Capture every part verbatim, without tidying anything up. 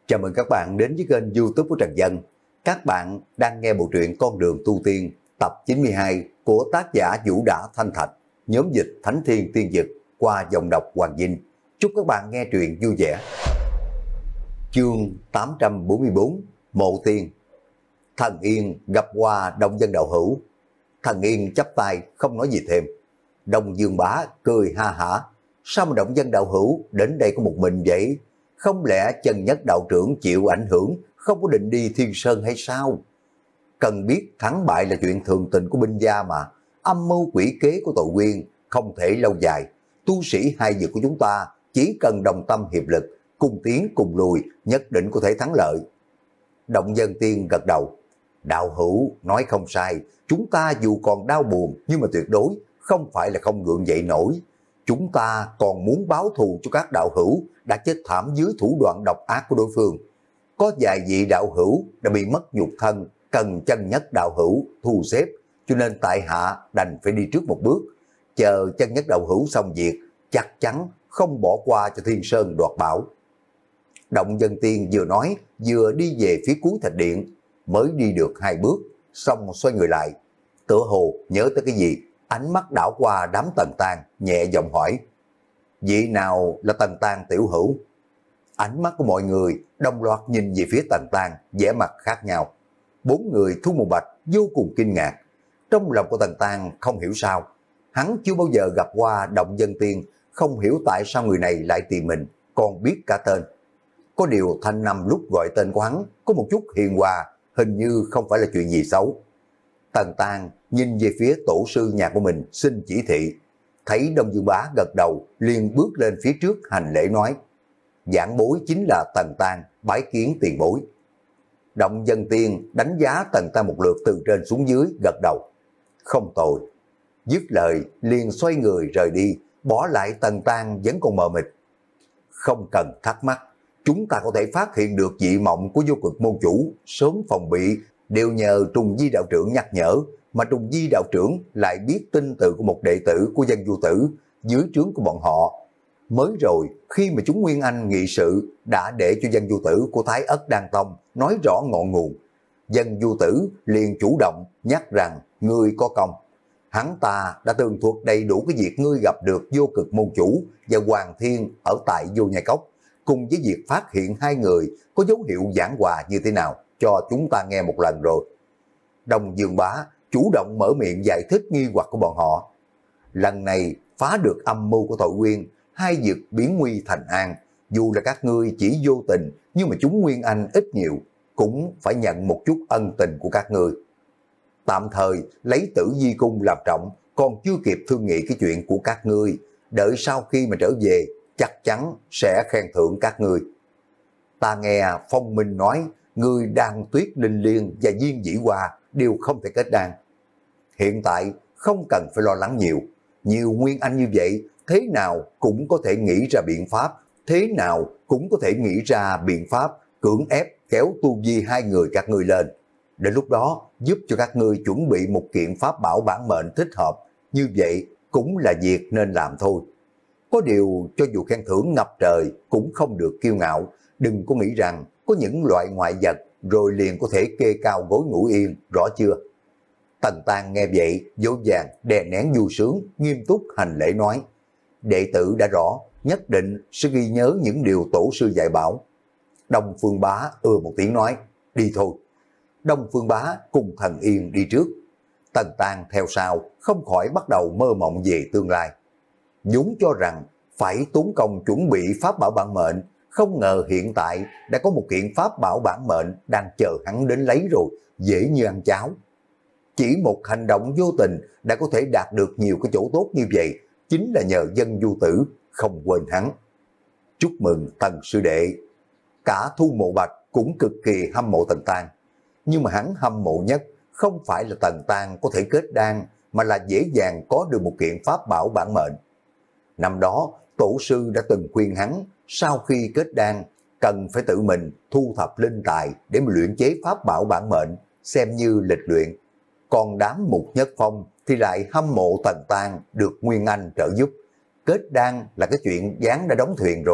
Chào mừng các bạn đến với kênh YouTube của Trần Dân. Các bạn đang nghe bộ truyện Con đường tu tiên tập chín mươi hai của tác giả Vũ Đã Thanh Thạch, nhóm dịch Thánh Thiên Tiên Dực qua dòng đọc Hoàng Vinh. Chúc các bạn nghe truyện vui vẻ. Chương tám trăm bốn mươi bốn, Mộ Tiên. Thần Yên gặp qua Đông Dân đạo hữu. Thần Yên chắp tay không nói gì thêm. Đông Dương Bá cười ha hả. Sao mà Đông Dân đạo hữu đến đây có một mình vậy? Không lẽ Chân Nhất đạo trưởng chịu ảnh hưởng, không có định đi Thiên Sơn hay sao? Cần biết thắng bại là chuyện thường tình của binh gia mà. Âm mưu quỷ kế của tội quyên không thể lâu dài. Tu sĩ hai vực của chúng ta chỉ cần đồng tâm hiệp lực, cùng tiến cùng lùi, nhất định có thể thắng lợi. Động Dân Tiên gật đầu. Đạo hữu nói không sai, chúng ta dù còn đau buồn nhưng mà tuyệt đối không phải là không gượng dậy nổi. Chúng ta còn muốn báo thù cho các đạo hữu đã chết thảm dưới thủ đoạn độc ác của đối phương. Có vài vị đạo hữu đã bị mất nhục thân, cần Chân Nhất đạo hữu thu xếp, cho nên tại hạ đành phải đi trước một bước. Chờ Chân Nhất đạo hữu xong việc, chắc chắn không bỏ qua cho Thiên Sơn đoạt bảo. Động Dân Tiên vừa nói vừa đi về phía cuối thạch điện, mới đi được hai bước, xong xoay người lại. Tựa hồ nhớ tới cái gì, ánh mắt đảo qua đám Tần Tang, nhẹ giọng hỏi. Vị nào là Tần Tang tiểu hữu? Ánh mắt của mọi người đồng loạt nhìn về phía Tần Tang, vẻ mặt khác nhau. Bốn người Thu Mù Bạch vô cùng kinh ngạc. Trong lòng của Tần Tang không hiểu sao, hắn chưa bao giờ gặp qua Động Dân Tiên, không hiểu tại sao người này lại tìm mình, còn biết cả tên. Có điều Thanh Năm lúc gọi tên của hắn có một chút hiền hòa, hình như không phải là chuyện gì xấu. Tần Tang nhìn về phía tổ sư nhà của mình xin chỉ thị, thấy Đông Dương Bá gật đầu, liền bước lên phía trước hành lễ nói. Giảng bối chính là Tần Tang, bái kiến tiền bối. Động Dân Tiên đánh giá Tần Tang một lượt từ trên xuống dưới, gật đầu. Không tồi. Dứt lời liền xoay người rời đi, bỏ lại Tần Tang vẫn còn mờ mịt. Không cần thắc mắc, chúng ta có thể phát hiện được dị mộng của vô cực môn chủ, sớm phòng bị, đều nhờ Trùng Di đạo trưởng nhắc nhở, mà Trùng Di đạo trưởng lại biết tin từ của một đệ tử của Dân Du Tử dưới trướng của bọn họ. Mới rồi, khi mà chúng Nguyên Anh nghị sự, đã để cho Dân Du Tử của Thái Ất Đan Tông nói rõ ngọn nguồn. Dân Du Tử liền chủ động nhắc rằng ngươi có công. Hắn ta đã tường thuật đầy đủ cái việc ngươi gặp được vô cực môn chủ và Hoàng Thiên ở tại Vô Nhai Cốc, cùng với việc phát hiện hai người có dấu hiệu giảng hòa như thế nào, cho chúng ta nghe một lần rồi. Đông Dương Bá chủ động mở miệng giải thích nghi hoặc của bọn họ. Lần này phá được âm mưu của tội quyên, hai vực biến nguy thành an, dù là các ngươi chỉ vô tình, nhưng mà chúng Nguyên Anh ít nhiều cũng phải nhận một chút ân tình của các ngươi. Tạm thời lấy Tử Di Cung làm trọng, còn chưa kịp thương nghị cái chuyện của các ngươi, đợi sau khi mà trở về chắc chắn sẽ khen thưởng các ngươi. Ta nghe Phong Minh nói, ngươi Đan Tuyết Linh Liên và Diên Dĩ Hoa đều không thể kết đan. Hiện tại không cần phải lo lắng nhiều, nhiều Nguyên Anh như vậy, thế nào cũng có thể nghĩ ra biện pháp, thế nào cũng có thể nghĩ ra biện pháp cưỡng ép kéo tu vi hai người các ngươi lên. Đến lúc đó giúp cho các ngươi chuẩn bị một kiện pháp bảo bản mệnh thích hợp, như vậy cũng là việc nên làm thôi. Có điều cho dù khen thưởng ngập trời cũng không được kiêu ngạo, đừng có nghĩ rằng có những loại ngoại vật rồi liền có thể kê cao gối ngủ yên, rõ chưa? Tần Tang nghe vậy, dỗ dàng đè nén vui sướng, nghiêm túc hành lễ nói. Đệ tử đã rõ, nhất định sẽ ghi nhớ những điều tổ sư dạy bảo. Đông Phương Bá ưa một tiếng nói, đi thôi. Đông Phương Bá cùng Thần Yên đi trước. Tần Tang theo sau, không khỏi bắt đầu mơ mộng về tương lai. vốn cho rằng phải tốn công chuẩn bị pháp bảo bản mệnh, không ngờ hiện tại đã có một kiện pháp bảo bản mệnh đang chờ hắn đến lấy rồi, dễ như ăn cháo. Chỉ một hành động vô tình đã có thể đạt được nhiều cái chỗ tốt như vậy, chính là nhờ Dân Du Tử, không quên hắn. Chúc mừng Tần sư đệ. Cả Thu Mộ Bạch cũng cực kỳ hâm mộ Tần Tang, nhưng mà hắn hâm mộ nhất không phải là Tần Tang có thể kết đan, mà là dễ dàng có được một kiện pháp bảo bản mệnh. Năm đó, tổ sư đã từng khuyên hắn, sau khi kết đan, cần phải tự mình thu thập linh tài để mà luyện chế pháp bảo bản mệnh, xem như lịch luyện. Còn đám Mục Nhất Phong thì lại hâm mộ Tần Tang được Nguyên Anh trợ giúp. Kết đan là cái chuyện gián đã đóng thuyền rồi,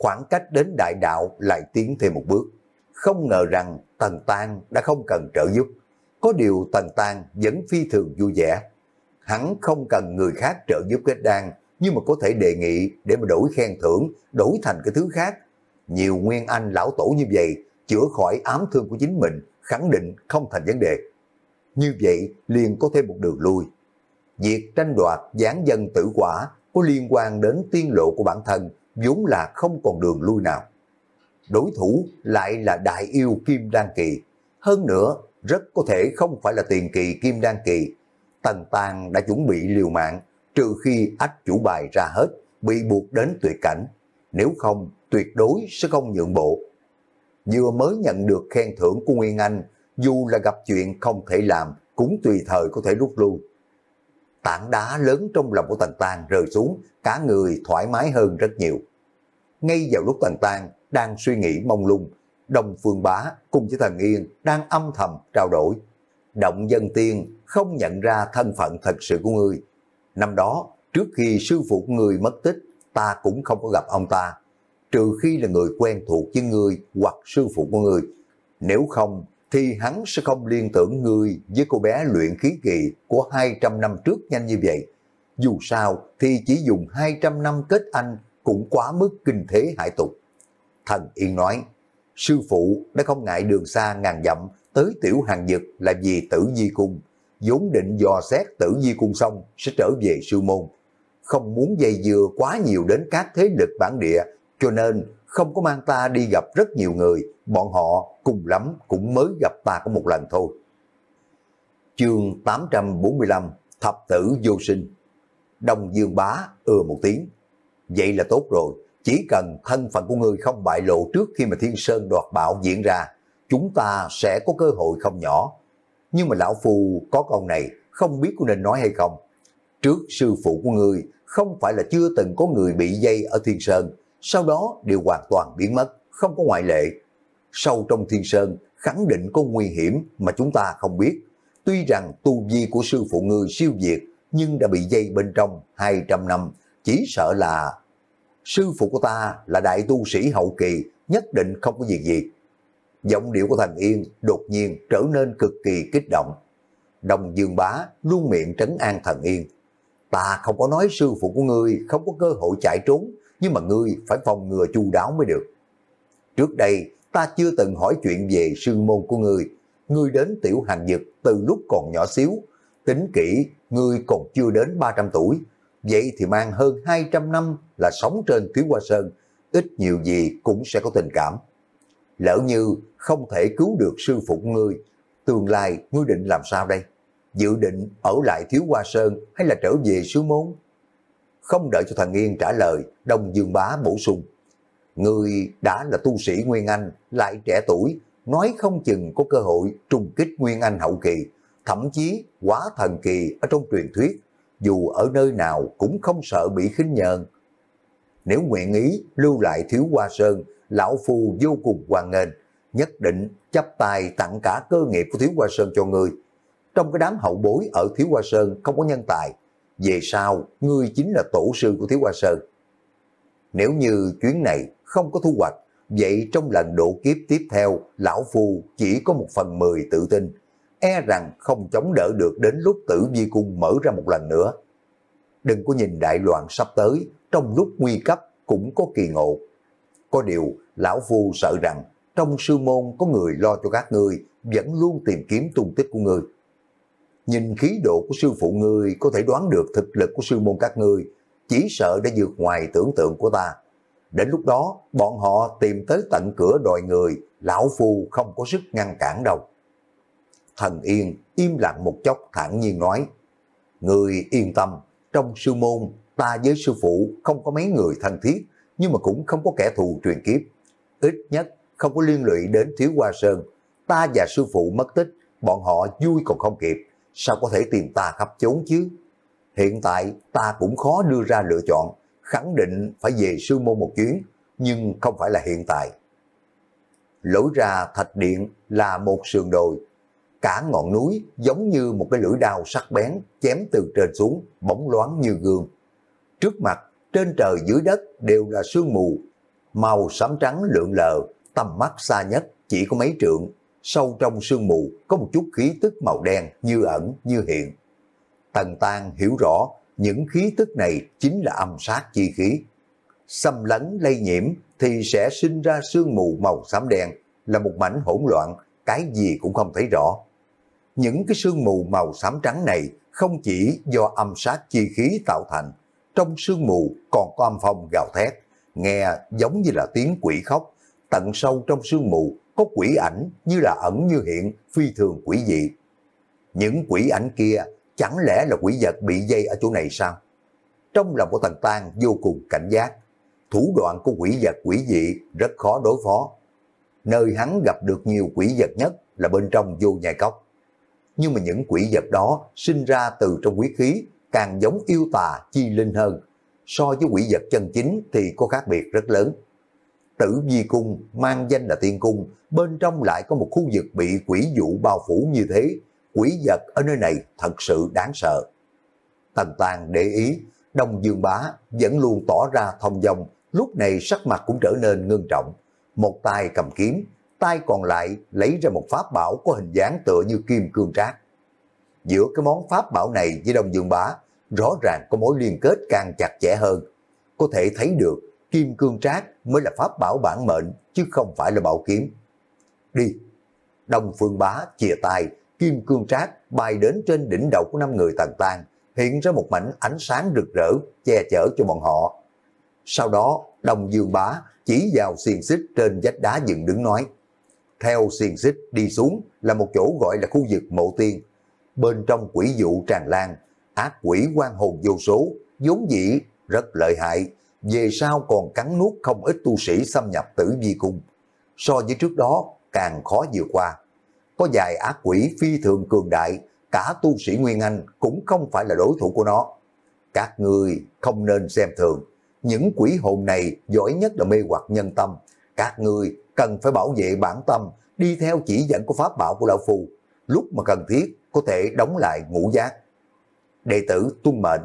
khoảng cách đến đại đạo lại tiến thêm một bước. Không ngờ rằng Tần Tang đã không cần trợ giúp. Có điều Tần Tang vẫn phi thường vui vẻ. Hắn không cần người khác trợ giúp kết đan, nhưng mà có thể đề nghị để mà đổi khen thưởng, đổi thành cái thứ khác. Nhiều nguyên anh lão tổ như vậy, chữa khỏi ám thương của chính mình, khẳng định không thành vấn đề. Như vậy liền có thêm một đường lui. Việc tranh đoạt giáng dân tử quả có liên quan đến tiên lộ của bản thân, vốn là không còn đường lui nào. Đối thủ lại là đại yêu Kim Đan Kỳ. Hơn nữa, rất có thể không phải là tiền kỳ Kim Đan Kỳ. Tần Tang đã chuẩn bị liều mạng, trừ khi ách chủ bài ra hết, bị buộc đến tuyệt cảnh. Nếu không, tuyệt đối sẽ không nhượng bộ. Vừa mới nhận được khen thưởng của Nguyên Anh, dù là gặp chuyện không thể làm, cũng tùy thời có thể rút lui. Tảng đá lớn trong lòng của Tần Tang rơi xuống, cả người thoải mái hơn rất nhiều. Ngay vào lúc Tần Tang đang suy nghĩ mông lung, Đông Phương Bá cùng với Thần Yên đang âm thầm trao đổi. Động Dân Tiên không nhận ra thân phận thật sự của ngươi. Năm đó, trước khi sư phụ của ngươi mất tích, ta cũng không có gặp ông ta, trừ khi là người quen thuộc với ngươi hoặc sư phụ của ngươi. Nếu không, thì hắn sẽ không liên tưởng ngươi với cô bé luyện khí kỳ của hai trăm năm trước nhanh như vậy. Dù sao thì chỉ dùng hai trăm năm kết anh cũng quá mức kinh thế hải tục. Thần Yên nói, sư phụ đã không ngại đường xa ngàn dặm tới Tiểu Hàng Dực là vì Tử Di Cung, vốn định dò xét Tử Di Cung xong sẽ trở về sư môn. Không muốn dây dưa quá nhiều đến các thế lực bản địa, cho nên không có mang ta đi gặp rất nhiều người, bọn họ cùng lắm cũng mới gặp ta có một lần thôi. Chương tám trăm bốn mươi lăm, Thập Tử Vô Sinh. Đông Dương Bá ừa một tiếng. Vậy là tốt rồi, chỉ cần thân phận của ngươi không bại lộ trước khi mà Thiên Sơn đoạt bảo diễn ra, chúng ta sẽ có cơ hội không nhỏ. Nhưng mà lão phu có câu này, không biết có nên nói hay không. Trước sư phụ của ngươi, không phải là chưa từng có người bị dây ở Thiên Sơn, sau đó đều hoàn toàn biến mất, không có ngoại lệ. Sâu trong Thiên Sơn, khẳng định có nguy hiểm mà chúng ta không biết. Tuy rằng tu vi của sư phụ ngươi siêu việt, nhưng đã bị dây bên trong hai trăm năm, chỉ sợ là... Sư phụ của ta là đại tu sĩ hậu kỳ, nhất định không có việc gì. Giọng điệu của Thần Yên đột nhiên trở nên cực kỳ kích động. Đông Dương Bá luôn miệng trấn an Thần Yên. Ta không có nói sư phụ của ngươi không có cơ hội chạy trốn, nhưng mà ngươi phải phòng ngừa chu đáo mới được. Trước đây ta chưa từng hỏi chuyện về sư môn của ngươi. Ngươi đến Tiểu Hàng Dực từ lúc còn nhỏ xíu, tính kỹ ngươi còn chưa đến ba trăm tuổi. Vậy thì mang hơn hai trăm năm là sống trên Thiếu Hoa Sơn, ít nhiều gì cũng sẽ có tình cảm. Lỡ như không thể cứu được sư phụ của ngươi, tương lai ngươi định làm sao đây? Dự định ở lại Thiếu Hoa Sơn hay là trở về sư môn? Không đợi cho Thần Yên trả lời, Đông Dương Bá bổ sung. Ngươi đã là tu sĩ Nguyên Anh, lại trẻ tuổi, nói không chừng có cơ hội trùng kích Nguyên Anh hậu kỳ, thậm chí quá thần kỳ ở trong truyền thuyết, dù ở nơi nào cũng không sợ bị khinh nhờn. Nếu nguyện ý lưu lại Thiếu Hoa Sơn, lão phu vô cùng hoan nghênh, nhất định chắp tay tặng cả cơ nghiệp của Thiếu Hoa Sơn cho ngươi. Trong cái đám hậu bối ở Thiếu Hoa Sơn không có nhân tài, về sau ngươi chính là tổ sư của Thiếu Hoa Sơn. Nếu như chuyến này không có thu hoạch, vậy trong lần độ kiếp tiếp theo, lão phu chỉ có một phần mười tự tin, e rằng không chống đỡ được đến lúc Tử Vi Cung mở ra một lần nữa. Đừng có nhìn đại loạn sắp tới, trong lúc nguy cấp cũng có kỳ ngộ. Có điều, lão phu sợ rằng trong sư môn có người lo cho các ngươi, vẫn luôn tìm kiếm tung tích của ngươi. Nhìn khí độ của sư phụ ngươi có thể đoán được thực lực của sư môn các ngươi, chỉ sợ đã vượt ngoài tưởng tượng của ta. Đến lúc đó, bọn họ tìm tới tận cửa đòi người, lão phu không có sức ngăn cản đâu. Thần Yên im lặng một chốc thản nhiên nói, ngươi yên tâm, trong sư môn, ta với sư phụ không có mấy người thân thiết, nhưng mà cũng không có kẻ thù truyền kiếp. Ít nhất không có liên lụy đến Thiếu Hoa Sơn. Ta và sư phụ mất tích, bọn họ vui còn không kịp, sao có thể tìm ta khắp chốn chứ? Hiện tại ta cũng khó đưa ra lựa chọn, khẳng định phải về sư môn một chuyến, nhưng không phải là hiện tại. Lối ra thạch điện là một sườn đồi, cả ngọn núi giống như một cái lưỡi đao sắc bén chém từ trên xuống, bóng loáng như gương. Trước mặt, trên trời dưới đất đều là sương mù, màu xám trắng lượn lờ, tầm mắt xa nhất chỉ có mấy trượng, sâu trong sương mù có một chút khí tức màu đen như ẩn như hiện. Tần Tang hiểu rõ những khí tức này chính là âm sát chi khí. Xâm lấn lây nhiễm thì sẽ sinh ra sương mù màu xám đen, là một mảnh hỗn loạn, cái gì cũng không thấy rõ. Những cái sương mù màu xám trắng này không chỉ do âm sát chi khí tạo thành, trong sương mù còn có âm phong gào thét, nghe giống như là tiếng quỷ khóc. Tận sâu trong sương mù có quỷ ảnh như là ẩn như hiện, phi thường quỷ dị. Những quỷ ảnh kia chẳng lẽ là quỷ vật bị dây ở chỗ này sao? Trong lòng của Tần Tang vô cùng cảnh giác. Thủ đoạn của quỷ vật quỷ dị rất khó đối phó. Nơi hắn gặp được nhiều quỷ vật nhất là bên trong vô nhai cốc. Nhưng mà những quỷ vật đó sinh ra từ trong quý khí, càng giống yêu tà chi linh hơn. So với quỷ vật chân chính thì có khác biệt rất lớn. Tử Vi Cung mang danh là tiên cung, bên trong lại có một khu vực bị quỷ dụ bao phủ như thế. Quỷ vật ở nơi này thật sự đáng sợ. Tần Tang để ý, Đông Dương Bá vẫn luôn tỏ ra thông dong, lúc này sắc mặt cũng trở nên ngưng trọng. Một tay cầm kiếm, tay còn lại lấy ra một pháp bảo có hình dáng tựa như kim cương trác. Giữa cái món pháp bảo này với Đông Dương Bá, rõ ràng có mối liên kết càng chặt chẽ hơn. Có thể thấy được kim cương trác mới là pháp bảo bản mệnh, chứ không phải là bảo kiếm. Đi! Đông Phương Bá chìa tay, kim cương trác bay đến trên đỉnh đầu của năm người Tần Tang, hiện ra một mảnh ánh sáng rực rỡ, che chở cho bọn họ. Sau đó, Đông Dương Bá chỉ vào xiềng xích trên vách đá dựng đứng nói. Theo xiềng xích đi xuống là một chỗ gọi là khu vực mộ tiên. Bên trong quỷ vụ tràn lan, ác quỷ quan hồn vô số, vốn dĩ rất lợi hại, về sau còn cắn nuốt không ít tu sĩ xâm nhập Tử Vi Cung. So với trước đó càng khó vượt qua. Có vài ác quỷ phi thường cường đại, cả tu sĩ Nguyên Anh cũng không phải là đối thủ của nó. Các ngươi không nên xem thường, những quỷ hồn này giỏi nhất là mê hoặc nhân tâm. Các ngươi cần phải bảo vệ bản tâm, đi theo chỉ dẫn của pháp bảo của lão phu, lúc mà cần thiết có thể đóng lại ngũ giác. Đệ tử tuân mệnh.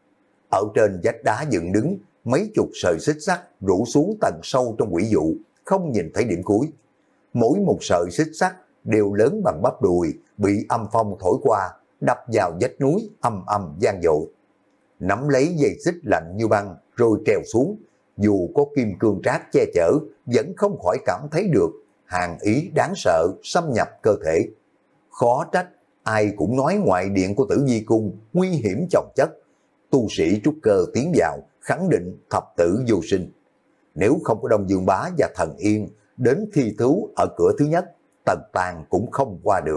Ở trên vách đá dựng đứng, mấy chục sợi xích sắt rủ xuống tầng sâu trong quỷ vụ, không nhìn thấy điểm cuối. Mỗi một sợi xích sắt đều lớn bằng bắp đùi, bị âm phong thổi qua, đập vào vách núi âm âm vang dội. Nắm lấy dây xích lạnh như băng rồi trèo xuống, dù có kim cương trác che chở vẫn không khỏi cảm thấy được hàn ý đáng sợ xâm nhập cơ thể. Khó trách ai cũng nói ngoại điện của Tử Vi Cung nguy hiểm chồng chất, tu sĩ trúc cơ tiến vào khẳng định thập tử vô sinh. Nếu không có Đông Dương Bá và Thần Yên đến thi thú ở cửa thứ nhất, Tần Tang cũng không qua được.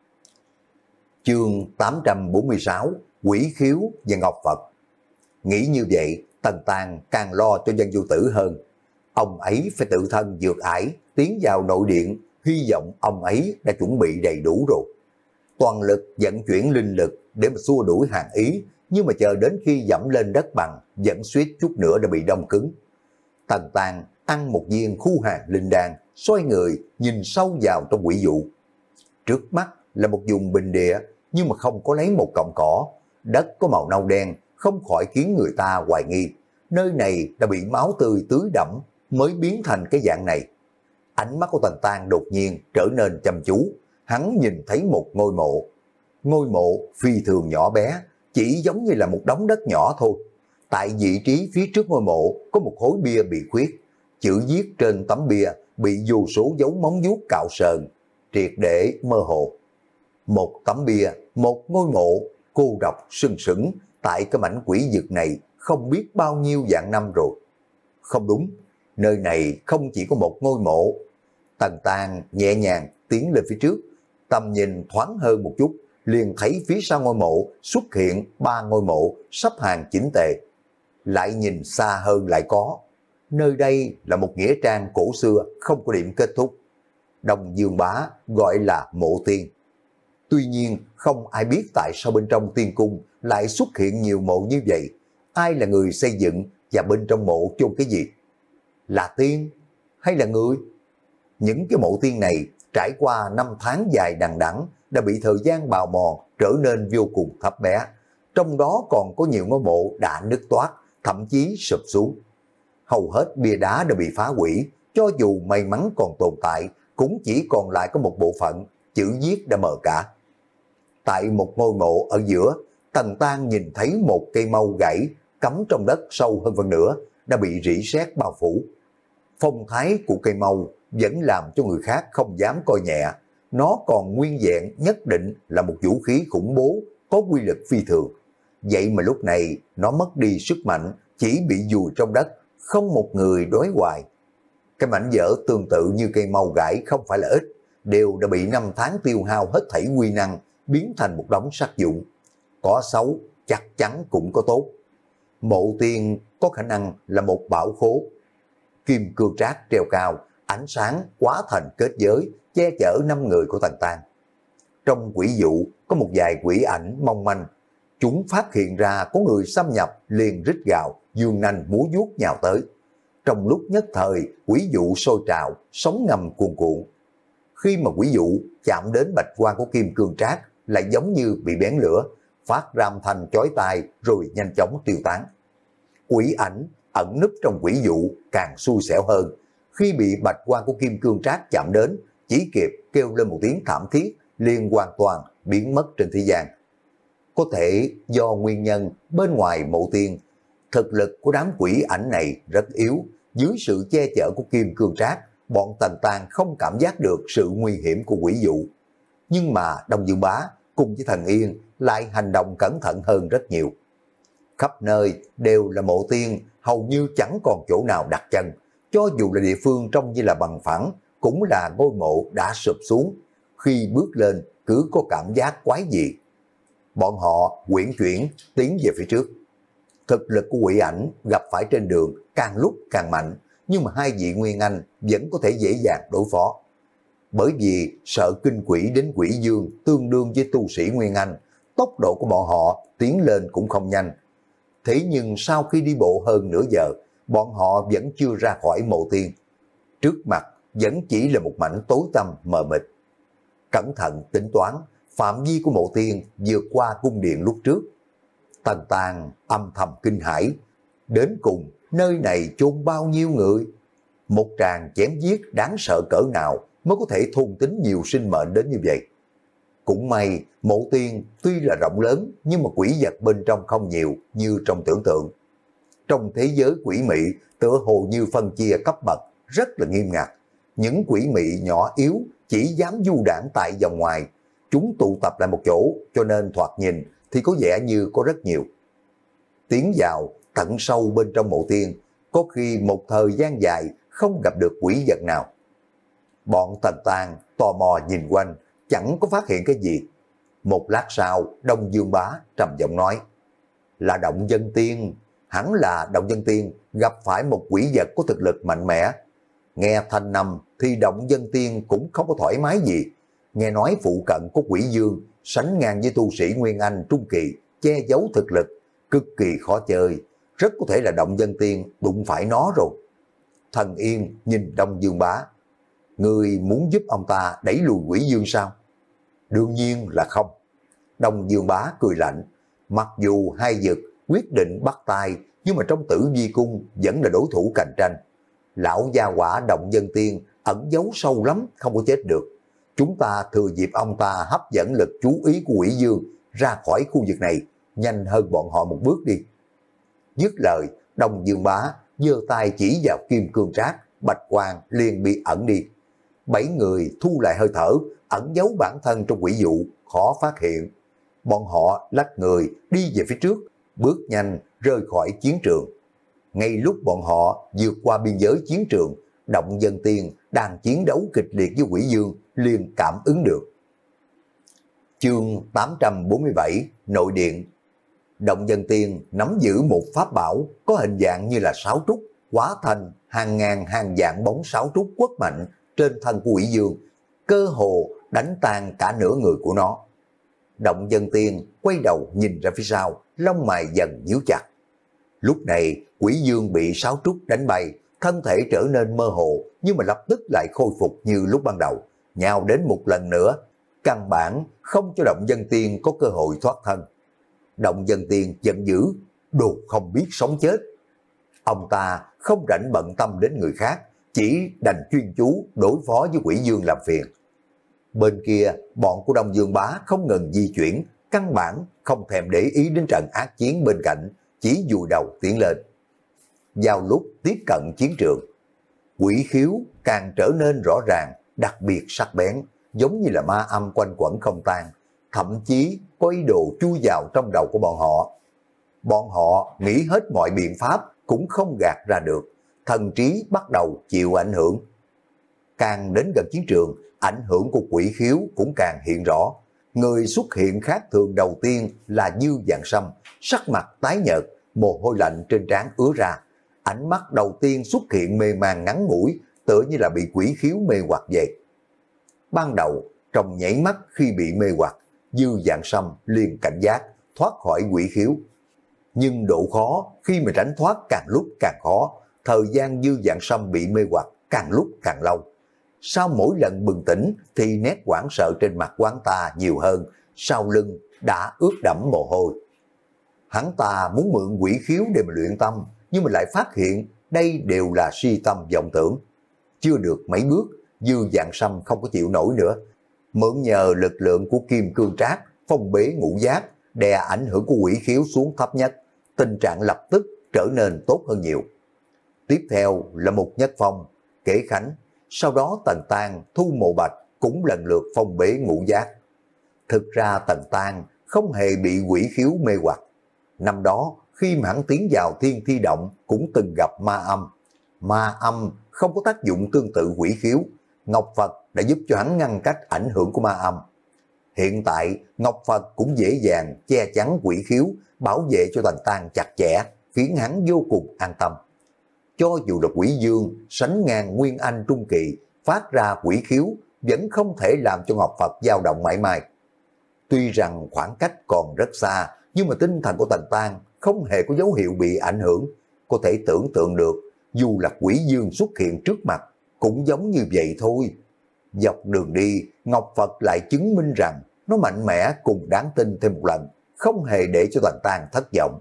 Chương tám trăm bốn mươi sáu, Quỷ Khiếu và Ngọc Phật. Nghĩ như vậy, Tần Tang càng lo cho Dân Vô Tử hơn. Ông ấy phải tự thân vượt ải, tiến vào nội điện, hy vọng ông ấy đã chuẩn bị đầy đủ rồi. Toàn lực vận chuyển linh lực để mà xua đuổi hàn ý, nhưng mà chờ đến khi dẫm lên đất bằng, vẫn suýt chút nữa đã bị đông cứng. Tần Tang ăn một viên khu hàn linh đan, xoay người nhìn sâu vào trong quỷ vụ. Trước mắt là một vùng bình địa, nhưng mà không có lấy một cọng cỏ. Đất có màu nâu đen, không khỏi khiến người ta hoài nghi. Nơi này đã bị máu tươi tưới đẫm mới biến thành cái dạng này. Ánh mắt của Tần Tang đột nhiên trở nên chăm chú. Hắn nhìn thấy một ngôi mộ. Ngôi mộ phi thường nhỏ bé, chỉ giống như là một đống đất nhỏ thôi. Tại vị trí phía trước ngôi mộ có một khối bia bị khuyết. Chữ viết trên tấm bia bị vô số dấu móng vuốt cạo sờn, triệt để mơ hồ. Một tấm bia, một ngôi mộ, cô độc sừng sững tại cái mảnh quỷ vực này không biết bao nhiêu vạn năm rồi. Không đúng, nơi này không chỉ có một ngôi mộ. Tần Tang nhẹ nhàng tiến lên phía trước, tầm nhìn thoáng hơn một chút, liền thấy phía sau ngôi mộ xuất hiện ba ngôi mộ sắp hàng chỉnh tề. Lại nhìn xa hơn lại có. Nơi đây là một nghĩa trang cổ xưa không có điểm kết thúc. Đông Dương Bá gọi là mộ tiên. Tuy nhiên không ai biết tại sao bên trong tiên cung lại xuất hiện nhiều mộ như vậy. Ai là người xây dựng và bên trong mộ chôn cái gì? Là tiên hay là người? Những cái mộ tiên này trải qua năm tháng dài đằng đẵng đã bị thời gian bào mòn trở nên vô cùng thấp bé. Trong đó còn có nhiều ngôi mộ đã nứt toác, thậm chí sụp xuống. hầu hết bia đá đã bị phá hủy, cho dù may mắn còn tồn tại, cũng chỉ còn lại có một bộ phận, chữ viết đã mờ cả. Tại một ngôi mộ ở giữa, Tần Tan nhìn thấy một cây mâu gãy cắm trong đất sâu hơn phân nửa, đã bị rỉ sét bao phủ. Phong thái của cây mâu vẫn làm cho người khác không dám coi nhẹ, nó còn nguyên vẹn nhất định là một vũ khí khủng bố, có quy lực phi thường. Vậy mà lúc này nó mất đi sức mạnh, chỉ bị vùi trong đất, không một người đối hoài. Cái mảnh vỡ tương tự như cây mâu gãy không phải là ít, đều đã bị năm tháng tiêu hao hết thảy quy năng, biến thành một đống sắt vụn. Có xấu, chắc chắn cũng có tốt. Mộ tiên có khả năng là một bảo khố. Kim cương trác treo cao, ánh sáng quá thành kết giới, che chở năm người của Tần Tan. Trong quỷ dụ có một vài quỷ ảnh mong manh. Chúng phát hiện ra có người xâm nhập, liền rít gào, dương nanh múa vuốt nhào tới. Trong lúc nhất thời, quỷ dụ sôi trào, sóng ngầm cuồn cuộn. Khi mà quỷ dụ chạm đến bạch quan của Kim cương trác, lại giống như bị bén lửa, phát ra âm thanh chói tai rồi nhanh chóng tiêu tán. Quỷ ảnh ẩn núp trong quỷ dụ càng xui xẻo hơn. Khi bị bạch quan của Kim cương trác chạm đến, chỉ kịp kêu lên một tiếng thảm thiết, liền hoàn toàn biến mất trên thế gian. Có thể do nguyên nhân bên ngoài mộ tiên, thực lực của đám quỷ ảnh này rất yếu, dưới sự che chở của Kim cương trác, bọn Tần Tan không cảm giác được sự nguy hiểm của quỷ dụ. Nhưng mà Đông Dương Bá cùng với Thần Yên lại hành động cẩn thận hơn rất nhiều. Khắp nơi đều là mộ tiên, hầu như chẳng còn chỗ nào đặt chân, cho dù là địa phương trông như là bằng phẳng, cũng là ngôi mộ đã sụp xuống. Khi bước lên cứ có cảm giác quái dị. Bọn họ quyển chuyển tiến về phía trước. Thực lực của quỷ ảnh gặp phải trên đường càng lúc càng mạnh, nhưng mà hai vị Nguyên Anh vẫn có thể dễ dàng đối phó. Bởi vì sợ kinh quỷ đến quỷ dương tương đương với tu sĩ Nguyên Anh, tốc độ của bọn họ tiến lên cũng không nhanh. Thế nhưng sau khi đi bộ hơn nửa giờ, bọn họ vẫn chưa ra khỏi mộ tiên. Trước mặt vẫn chỉ là một mảnh tối tăm mờ mịt. Cẩn thận tính toán, phạm vi của mộ tiên vượt qua cung điện lúc trước. Tần Tan âm thầm kinh hãi, đến cùng nơi này chôn bao nhiêu người? Một tràng chém giết đáng sợ cỡ nào mới có thể thôn tính nhiều sinh mệnh đến như vậy? Cũng may mộ tiên tuy là rộng lớn, nhưng mà quỷ vật bên trong không nhiều như trong tưởng tượng. Trong thế giới quỷ mị tựa hồ như phân chia cấp bậc rất là nghiêm ngặt. Những quỷ mị nhỏ yếu chỉ dám du đảng tại vòng ngoài. Chúng tụ tập lại một chỗ, cho nên thoạt nhìn thì có vẻ như có rất nhiều. Tiến vào tận sâu bên trong mộ tiên, có khi một thời gian dài không gặp được quỷ vật nào. Bọn Tần Tan tò mò nhìn quanh, chẳng có phát hiện cái gì. Một lát sau, Đông Dương Bá trầm giọng nói, là Động Dân Tiên, hẳn là Động Dân Tiên gặp phải một quỷ vật có thực lực mạnh mẽ. Nghe thanh năm thì Động Dân Tiên cũng không có thoải mái gì. Nghe nói phụ cận có quỷ dương, sánh ngang với tu sĩ Nguyên Anh trung kỳ, che giấu thực lực, cực kỳ khó chơi. Rất có thể là Động Dân Tiên đụng phải nó rồi. Thần Yên nhìn Đông Dương Bá, người muốn giúp ông ta đẩy lùi quỷ dương sao? Đương nhiên là không. Đông Dương Bá cười lạnh, mặc dù hai vực quyết định bắt tay, nhưng mà trong Tử Vi Cung vẫn là đối thủ cạnh tranh. Lão gia quả Động Dân Tiên ẩn giấu sâu lắm, không có chết được. Chúng ta thừa dịp ông ta hấp dẫn lực chú ý của quỷ dương ra khỏi khu vực này, nhanh hơn bọn họ một bước đi. Dứt lời, Đông Dương Bá giơ tay chỉ vào Kim cương trác, bạch quang liền bị ẩn đi. Bảy người thu lại hơi thở, ẩn giấu bản thân trong quỷ dụ, khó phát hiện. Bọn họ lách người đi về phía trước, bước nhanh rời khỏi chiến trường. Ngay lúc bọn họ vượt qua biên giới chiến trường, Động Dân Tiên đang chiến đấu kịch liệt với quỷ dương liền cảm ứng được. Chương tám trăm bốn mươi bảy, Nội Điện. Động Dân Tiên nắm giữ một pháp bảo có hình dạng như là sáo trúc, hóa thành hàng ngàn hàng vạn bóng sáo trúc quất mạnh trên thân của quỷ dương, cơ hồ đánh tan cả nửa người của nó. Động Dân Tiên quay đầu nhìn ra phía sau, lông mày dần nhíu chặt. Lúc này quỷ dương bị sáo trúc đánh bay, thân thể trở nên mơ hồ, nhưng mà lập tức lại khôi phục như lúc ban đầu, nhào đến một lần nữa, căn bản không cho Động Dân Tiên có cơ hội thoát thân. Động Dân Tiên giận dữ, đồ không biết sống chết. Ông ta không rảnh bận tâm đến người khác, chỉ đành chuyên chú đối phó với Quỷ Dương làm phiền. Bên kia, bọn của Đông Dương Bá không ngừng di chuyển, căn bản không thèm để ý đến trận ác chiến bên cạnh, chỉ vùi đầu tiến lên. Vào lúc tiếp cận chiến trường, quỷ khiếu càng trở nên rõ ràng, đặc biệt sắc bén, giống như là ma âm quanh quẩn không tan, thậm chí có ý đồ chui vào trong đầu của bọn họ. Bọn họ nghĩ hết mọi biện pháp cũng không gạt ra được, thần trí bắt đầu chịu ảnh hưởng. Càng đến gần chiến trường, ảnh hưởng của quỷ khiếu cũng càng hiện rõ. Người xuất hiện khác thường đầu tiên là Dư Vạn Sâm, sắc mặt tái nhợt, mồ hôi lạnh trên trán ứa ra. Ánh mắt đầu tiên xuất hiện mê man ngắn ngủi, tựa như là bị quỷ khiếu mê hoặc vậy. Ban đầu, trong nhảy mắt khi bị mê hoặc, Dư Vạn Sâm liền cảnh giác, thoát khỏi quỷ khiếu. Nhưng độ khó khi mà tránh thoát càng lúc càng khó, thời gian Dư Vạn Sâm bị mê hoặc càng lúc càng lâu. Sau mỗi lần bừng tỉnh thì nét hoảng sợ trên mặt quán ta nhiều hơn, sau lưng đã ướt đẫm mồ hôi. Hắn ta muốn mượn quỷ khiếu để mà luyện tâm, nhưng mà lại phát hiện đây đều là si tâm vọng tưởng. Chưa được mấy bước, Dư Vạn Sâm không có chịu nổi nữa. Mượn nhờ lực lượng của Kim Cương Trác, phong bế ngũ giác, đè ảnh hưởng của quỷ khiếu xuống thấp nhất, tình trạng lập tức trở nên tốt hơn nhiều. Tiếp theo là Mục Nhất Phong, Kế Khánh, sau đó Tần Tang, Thu Mộ Bạch cũng lần lượt phong bế ngũ giác. Thực ra Tần Tang không hề bị quỷ khiếu mê hoặc. Năm đó, khi mà hắn tiến vào Thiên Thi Động cũng từng gặp ma âm. Ma âm không có tác dụng tương tự quỷ khiếu. Ngọc Phật đã giúp cho hắn ngăn cách ảnh hưởng của ma âm. Hiện tại, Ngọc Phật cũng dễ dàng che chắn quỷ khiếu, bảo vệ cho Tần Tang chặt chẽ, khiến hắn vô cùng an tâm. Cho dù là quỷ dương sánh ngang Nguyên Anh Trung Kỳ, phát ra quỷ khiếu, vẫn không thể làm cho Ngọc Phật dao động mãi mãi. Tuy rằng khoảng cách còn rất xa, nhưng mà tinh thần của Tần Tang không hề có dấu hiệu bị ảnh hưởng. Có thể tưởng tượng được, dù là quỷ dương xuất hiện trước mặt, cũng giống như vậy thôi. Dọc đường đi, Ngọc Phật lại chứng minh rằng nó mạnh mẽ cùng đáng tin thêm một lần, không hề để cho Tần Tang thất vọng.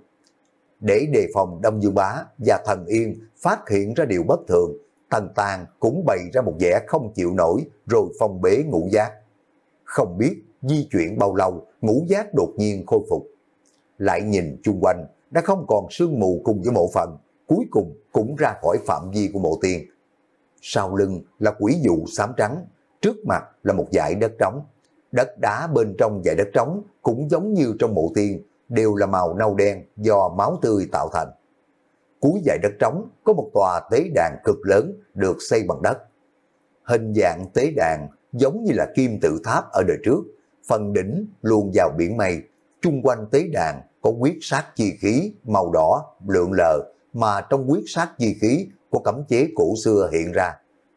Để đề phòng Đông Dương Bá và Thần Yên phát hiện ra điều bất thường, Tần Tang cũng bày ra một vẻ không chịu nổi rồi phong bế ngũ giác. Không biết di chuyển bao lâu, ngũ giác đột nhiên khôi phục. Lại nhìn chung quanh, đã không còn sương mù cùng với mộ phần, cuối cùng cũng ra khỏi phạm vi của mộ tiên. Sau lưng là quỷ dụ xám trắng, trước mặt là một dải đất trống. Đất đá bên trong dải đất trống cũng giống như trong mộ tiên, đều là màu nâu đen do máu tươi tạo thành. Cuối dải đất trống có một tòa tế đàn cực lớn được xây bằng đất. Hình dạng tế đàn giống như là kim tự tháp ở đời trước, phần đỉnh luồn vào biển mây, chung quanh tế đàn có quyết sát chi khí màu đỏ lượn lờ, mà trong quyết sát chi khí có cấm chế cổ xưa hiện ra.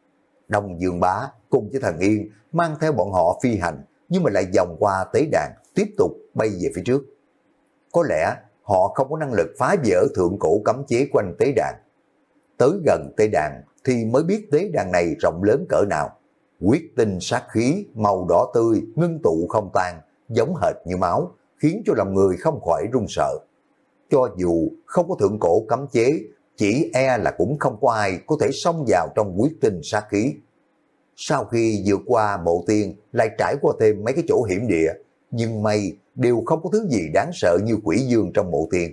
Đông Dương Bá cùng với Thần Yên mang theo bọn họ phi hành, nhưng mà lại vòng qua tế đàn, tiếp tục bay về phía trước. Có lẽ họ không có năng lực phá vỡ thượng cổ cấm chế quanh tế đàn. Tới gần tế đàn thì mới biết tế đàn này rộng lớn cỡ nào. Huyết tinh sát khí màu đỏ tươi ngưng tụ không tan, giống hệt như máu, khiến cho lòng người không khỏi run sợ. Cho dù không có thượng cổ cấm chế, chỉ e là cũng không có ai có thể xông vào trong huyết tinh sát khí. Sau khi vượt qua mộ tiên, lại trải qua thêm mấy cái chỗ hiểm địa, nhưng may đều không có thứ gì đáng sợ như quỷ dương trong mộ tiên.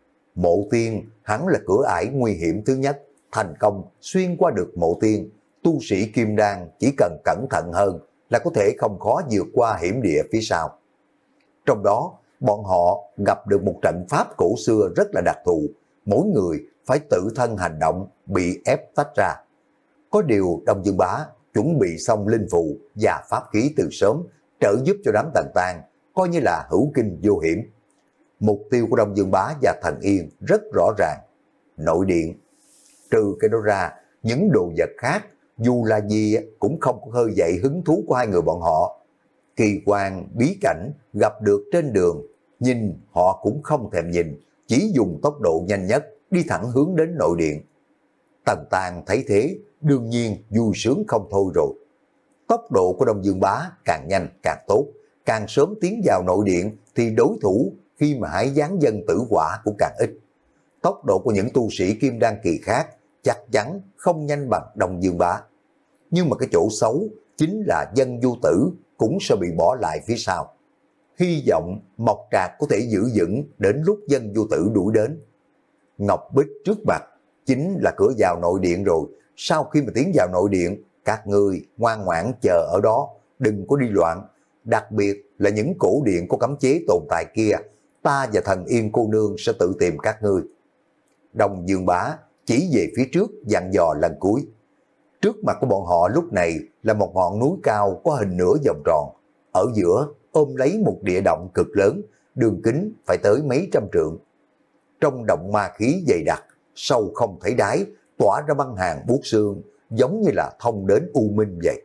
Mộ tiên hẳn là cửa ải nguy hiểm thứ nhất, thành công xuyên qua được mộ tiên. Tu sĩ kim đan chỉ cần cẩn thận hơn là có thể không khó vượt qua hiểm địa phía sau. Trong đó, bọn họ gặp được một trận pháp cổ xưa rất là đặc thù, mỗi người phải tự thân hành động, bị ép tách ra. Có điều Đông Dương Bá chuẩn bị xong linh phù và pháp khí từ sớm, trợ giúp cho đám Tần Tang, coi như là hữu kinh vô hiểm. Mục tiêu của Đông Dương Bá và Thần Yên rất rõ ràng, nội điện. Trừ cái đó ra, những đồ vật khác, dù là gì cũng không có khơi dậy hứng thú của hai người bọn họ. Kỳ quan, bí cảnh gặp được trên đường, nhìn họ cũng không thèm nhìn, chỉ dùng tốc độ nhanh nhất đi thẳng hướng đến nội điện. Tần Tang thấy thế, đương nhiên vui sướng không thôi rồi. Tốc độ của Đông Dương Bá càng nhanh càng tốt, càng sớm tiến vào nội điện thì đối thủ khi mà hái giáng dân tử quả cũng càng ít. tốc độ của những tu sĩ kim đan kỳ khác chắc chắn không nhanh bằng Đông Dương Bá. Nhưng mà cái chỗ xấu chính là dân du tử cũng sẽ bị bỏ lại phía sau. Hy vọng Mộc Trạc có thể giữ vững đến lúc dân du tử đuổi đến. Ngọc Bích trước mặt chính là cửa vào nội điện rồi. Sau khi mà tiến vào nội điện, các ngươi ngoan ngoãn chờ ở đó, đừng có đi loạn. Đặc biệt là những cổ điện có cấm chế tồn tại kia, ta và Thần Yên cô nương sẽ tự tìm các ngươi. Đông Dương Bá chỉ về phía trước dặn dò lần cuối. Trước mặt của bọn họ lúc này là một ngọn núi cao có hình nửa vòng tròn. Ở giữa ôm lấy một địa động cực lớn, đường kính phải tới mấy trăm trượng. Trong động ma khí dày đặc, sâu không thấy đáy, tỏa ra băng hàng buốt xương, giống như là thông đến U Minh vậy.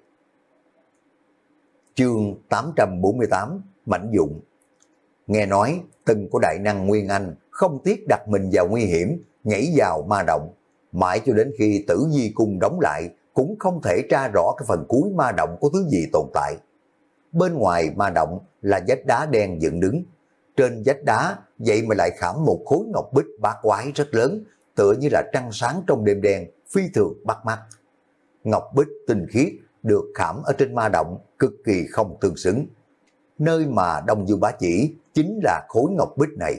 Chương tám trăm bốn mươi tám, Mảnh Dụng. Nghe nói từng có đại năng Nguyên Anh không tiếc đặt mình vào nguy hiểm, nhảy vào ma động, mãi cho đến khi Tử Di Cung đóng lại cũng không thể tra rõ cái phần cuối ma động có thứ gì tồn tại. Bên ngoài ma động là vách đá đen dựng đứng, trên vách đá vậy mà lại khảm một khối ngọc bích bát quái rất lớn, tựa như là trăng sáng trong đêm đen, phi thường bắt mắt. Ngọc bích tinh khiết được khảm ở trên ma động cực kỳ không tương xứng. Nơi mà Đông Dương Bá chỉ chính là khối ngọc bích này.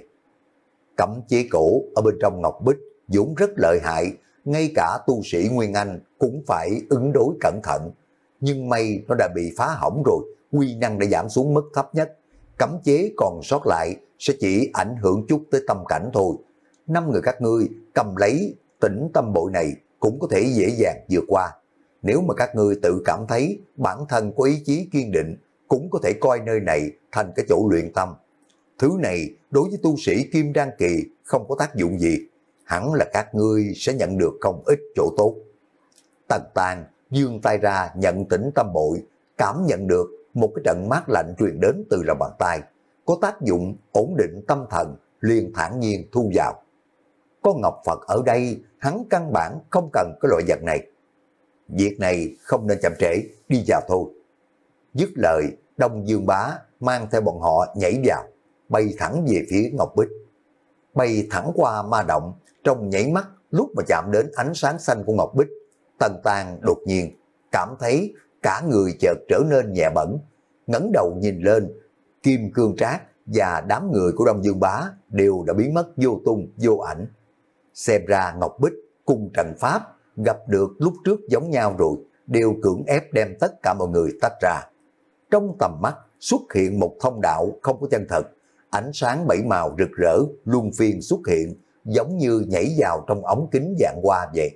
Cấm chế cổ ở bên trong ngọc bích vốn rất lợi hại, ngay cả tu sĩ Nguyên Anh cũng phải ứng đối cẩn thận. Nhưng may nó đã bị phá hỏng rồi, uy năng đã giảm xuống mức thấp nhất. Cấm chế còn sót lại sẽ chỉ ảnh hưởng chút tới tâm cảnh thôi. Năm người các ngươi cầm lấy tĩnh tâm bội này cũng có thể dễ dàng vượt qua. Nếu mà các ngươi tự cảm thấy bản thân có ý chí kiên định, cũng có thể coi nơi này thành cái chỗ luyện tâm. Thứ này đối với tu sĩ kim đan kỳ không có tác dụng gì, hẳn là các ngươi sẽ nhận được không ít chỗ tốt. Tần Tàng giương tay ra nhận tĩnh tâm bội, cảm nhận được một cái trận mát lạnh truyền đến từ lòng bàn tay, có tác dụng ổn định tâm thần, liền thản nhiên thu vào. Có Ngọc Phật ở đây, hắn căn bản không cần cái loại vật này. Việc này không nên chậm trễ, đi vào thôi. Dứt lời, Đông Dương Bá mang theo bọn họ nhảy vào, bay thẳng về phía Ngọc Bích. Bay thẳng qua ma động, trong nhảy mắt lúc mà chạm đến ánh sáng xanh của Ngọc Bích, Tần Tàng đột nhiên cảm thấy cả người chợt trở nên nhẹ bẫng, ngẩng đầu nhìn lên, Kim Cương Trác và đám người của Đông Dương Bá đều đã biến mất vô tung vô ảnh. Xem ra Ngọc Bích cùng trận pháp gặp được lúc trước giống nhau rồi, đều cưỡng ép đem tất cả mọi người tách ra. Trong tầm mắt xuất hiện một thông đạo không có chân thật, ánh sáng bảy màu rực rỡ luân phiên xuất hiện, giống như nhảy vào trong ống kính dạng hoa vậy.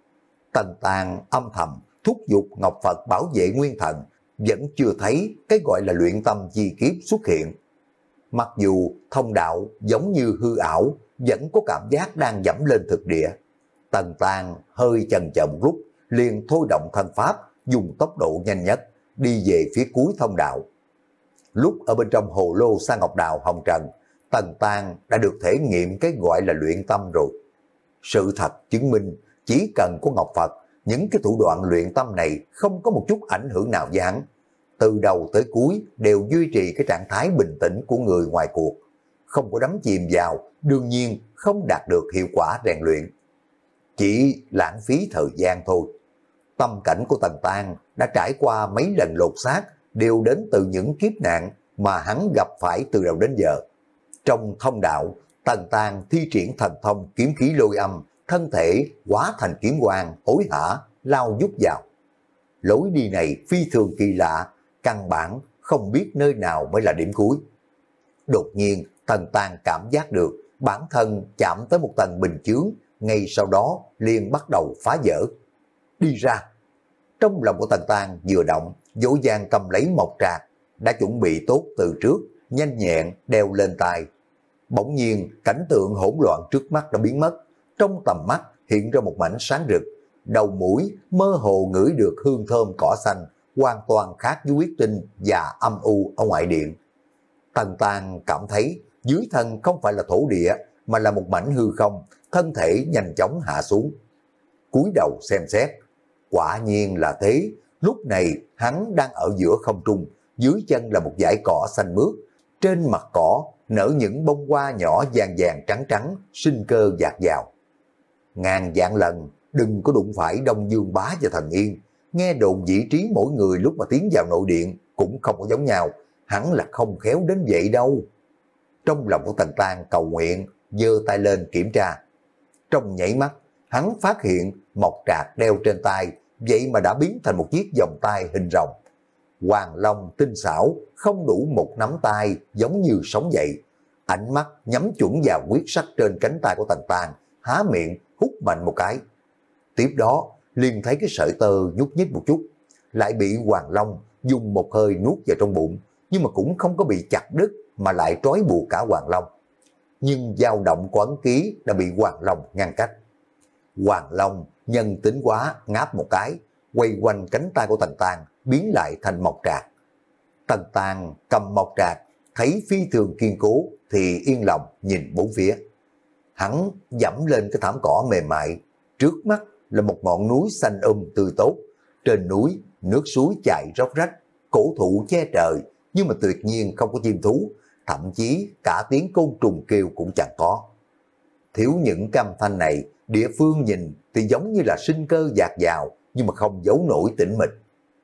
Tần Tàng âm thầm thúc giục Ngọc Phật bảo vệ nguyên thần, vẫn chưa thấy cái gọi là luyện tâm chi kiếp xuất hiện. Mặc dù thông đạo giống như hư ảo, vẫn có cảm giác đang dẫm lên thực địa. Tần Tàng hơi chần chờ một lúc, liền thôi động thân pháp, dùng tốc độ nhanh nhất, đi về phía cuối thông đạo. Lúc ở bên trong hồ lô Sa Ngọc Đào hồng trần, Tần Tàng đã được thể nghiệm cái gọi là luyện tâm rồi. Sự thật chứng minh, chỉ cần có Ngọc Phật, những cái thủ đoạn luyện tâm này không có một chút ảnh hưởng nào với hắn. Từ đầu tới cuối đều duy trì cái trạng thái bình tĩnh của người ngoài cuộc. Không có đắm chìm vào, đương nhiên không đạt được hiệu quả rèn luyện. Chỉ lãng phí thời gian thôi. Tâm cảnh của Tần Tàng đã trải qua mấy lần lột xác, đều đến từ những kiếp nạn mà hắn gặp phải từ đầu đến giờ. Trong thông đạo, Tần Tàng thi triển thần thông kiếm khí lôi âm, thân thể hóa thành kiếm quang, hối hả, lao vút vào. Lối đi này phi thường kỳ lạ, căn bản không biết nơi nào mới là điểm cuối. Đột nhiên, Tần Tàng cảm giác được bản thân chạm tới một tầng bình chướng, ngay sau đó liền bắt đầu phá vỡ. Đi ra. Trong lòng của Tần Tàng vừa động, dỗ dàng cầm lấy Mộc Trạc, đã chuẩn bị tốt từ trước, nhanh nhẹn đeo lên tai. Bỗng nhiên, cảnh tượng hỗn loạn trước mắt đã biến mất, trong tầm mắt hiện ra một mảnh sáng rực, đầu mũi mơ hồ ngửi được hương thơm cỏ xanh, hoàn toàn khác với huyết tinh và âm u ở ngoại điện. Tần Tàng cảm thấy dưới thân không phải là thổ địa, mà là một mảnh hư không, thân thể nhanh chóng hạ xuống. Cúi đầu xem xét, quả nhiên là thế. Lúc này hắn đang ở giữa không trung, dưới chân là một dải cỏ xanh mướt, trên mặt cỏ nở những bông hoa nhỏ vàng vàng trắng trắng, sinh cơ dạt dào. Ngàn vạn lần đừng có đụng phải Đông Dương Bá và Thần Yên, nghe đồn vị trí mỗi người lúc mà tiến vào nội điện cũng không có giống nhau, hẳn là không khéo đến vậy đâu. Trong lòng của Tần Tang cầu nguyện, giơ tay lên kiểm tra. Trong nhảy mắt, hắn phát hiện mộc trạc đeo trên tay, vậy mà đã biến thành một chiếc vòng tay hình rồng. Hoàng long tinh xảo, không đủ một nắm tay, giống như sống dậy. Ánh mắt nhắm chuẩn vào quyết sắc trên cánh tay của Tần Tang, há miệng hút mạnh một cái. Tiếp đó liền thấy cái sợi tơ nhúc nhích một chút, lại bị Hoàng long dùng một hơi nuốt vào trong bụng, nhưng mà cũng không có bị chặt đứt mà lại trói buộc cả Hoàng long. Nhưng dao động của ấn ký đã bị Hoàng long ngăn cách. Hoàng long nhân tính quá ngáp một cái, quay quanh cánh tay của Tần Tang biến lại thành mộc trạc. Tần Tang cầm mộc trạc, thấy phi thường kiên cố thì yên lòng nhìn bốn phía. Hắn dẫm lên cái thảm cỏ mềm mại, trước mắt là một ngọn núi xanh um tươi tốt. Trên núi nước suối chảy róc rách, cổ thụ che trời, nhưng mà tuyệt nhiên không có chim thú, thậm chí cả tiếng côn trùng kêu cũng chẳng có. Thiếu những cái âm thanh này, địa phương nhìn thì giống như là sinh cơ dạt dào, nhưng mà không giấu nổi tĩnh mịch.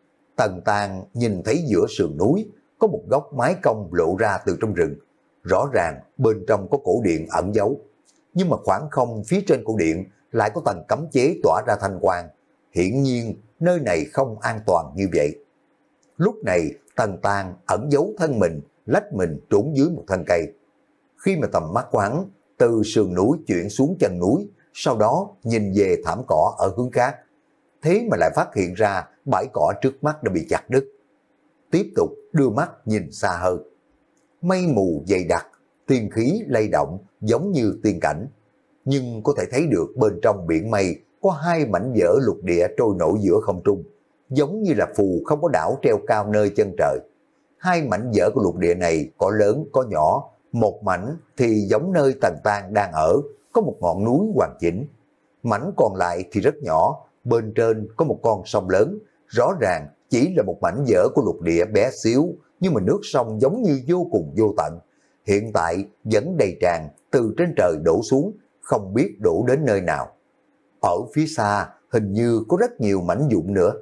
Tần Tang nhìn thấy giữa sườn núi có một góc mái cong lộ ra từ trong rừng, rõ ràng bên trong có cổ điện ẩn giấu, nhưng mà khoảng không phía trên cổ điện lại có tầng cấm chế tỏa ra thanh quang, hiển nhiên nơi này không an toàn như vậy. Lúc này Tần Tang ẩn giấu thân mình, lách mình trốn dưới một thân cây. Khi mà tầm mắt của hắn từ sườn núi chuyển xuống chân núi, sau đó nhìn về thảm cỏ ở hướng khác, thế mà lại phát hiện ra bãi cỏ trước mắt đã bị chặt đứt. Tiếp tục đưa mắt nhìn xa hơn. Mây mù dày đặc, tiên khí lay động giống như tiên cảnh, nhưng có thể thấy được bên trong biển mây có hai mảnh vỡ lục địa trôi nổi giữa không trung, giống như là phù không có đảo treo cao nơi chân trời. Hai mảnh vỡ của lục địa này có lớn có nhỏ, một mảnh thì giống nơi Tần Tang đang ở, có một ngọn núi hoàn chỉnh. Mảnh còn lại thì rất nhỏ, bên trên có một con sông lớn, rõ ràng chỉ là một mảnh vỡ của lục địa bé xíu, nhưng mà nước sông giống như vô cùng vô tận. Hiện tại vẫn đầy tràn từ trên trời đổ xuống, không biết đổ đến nơi nào. Ở phía xa hình như có rất nhiều mảnh vụn nữa.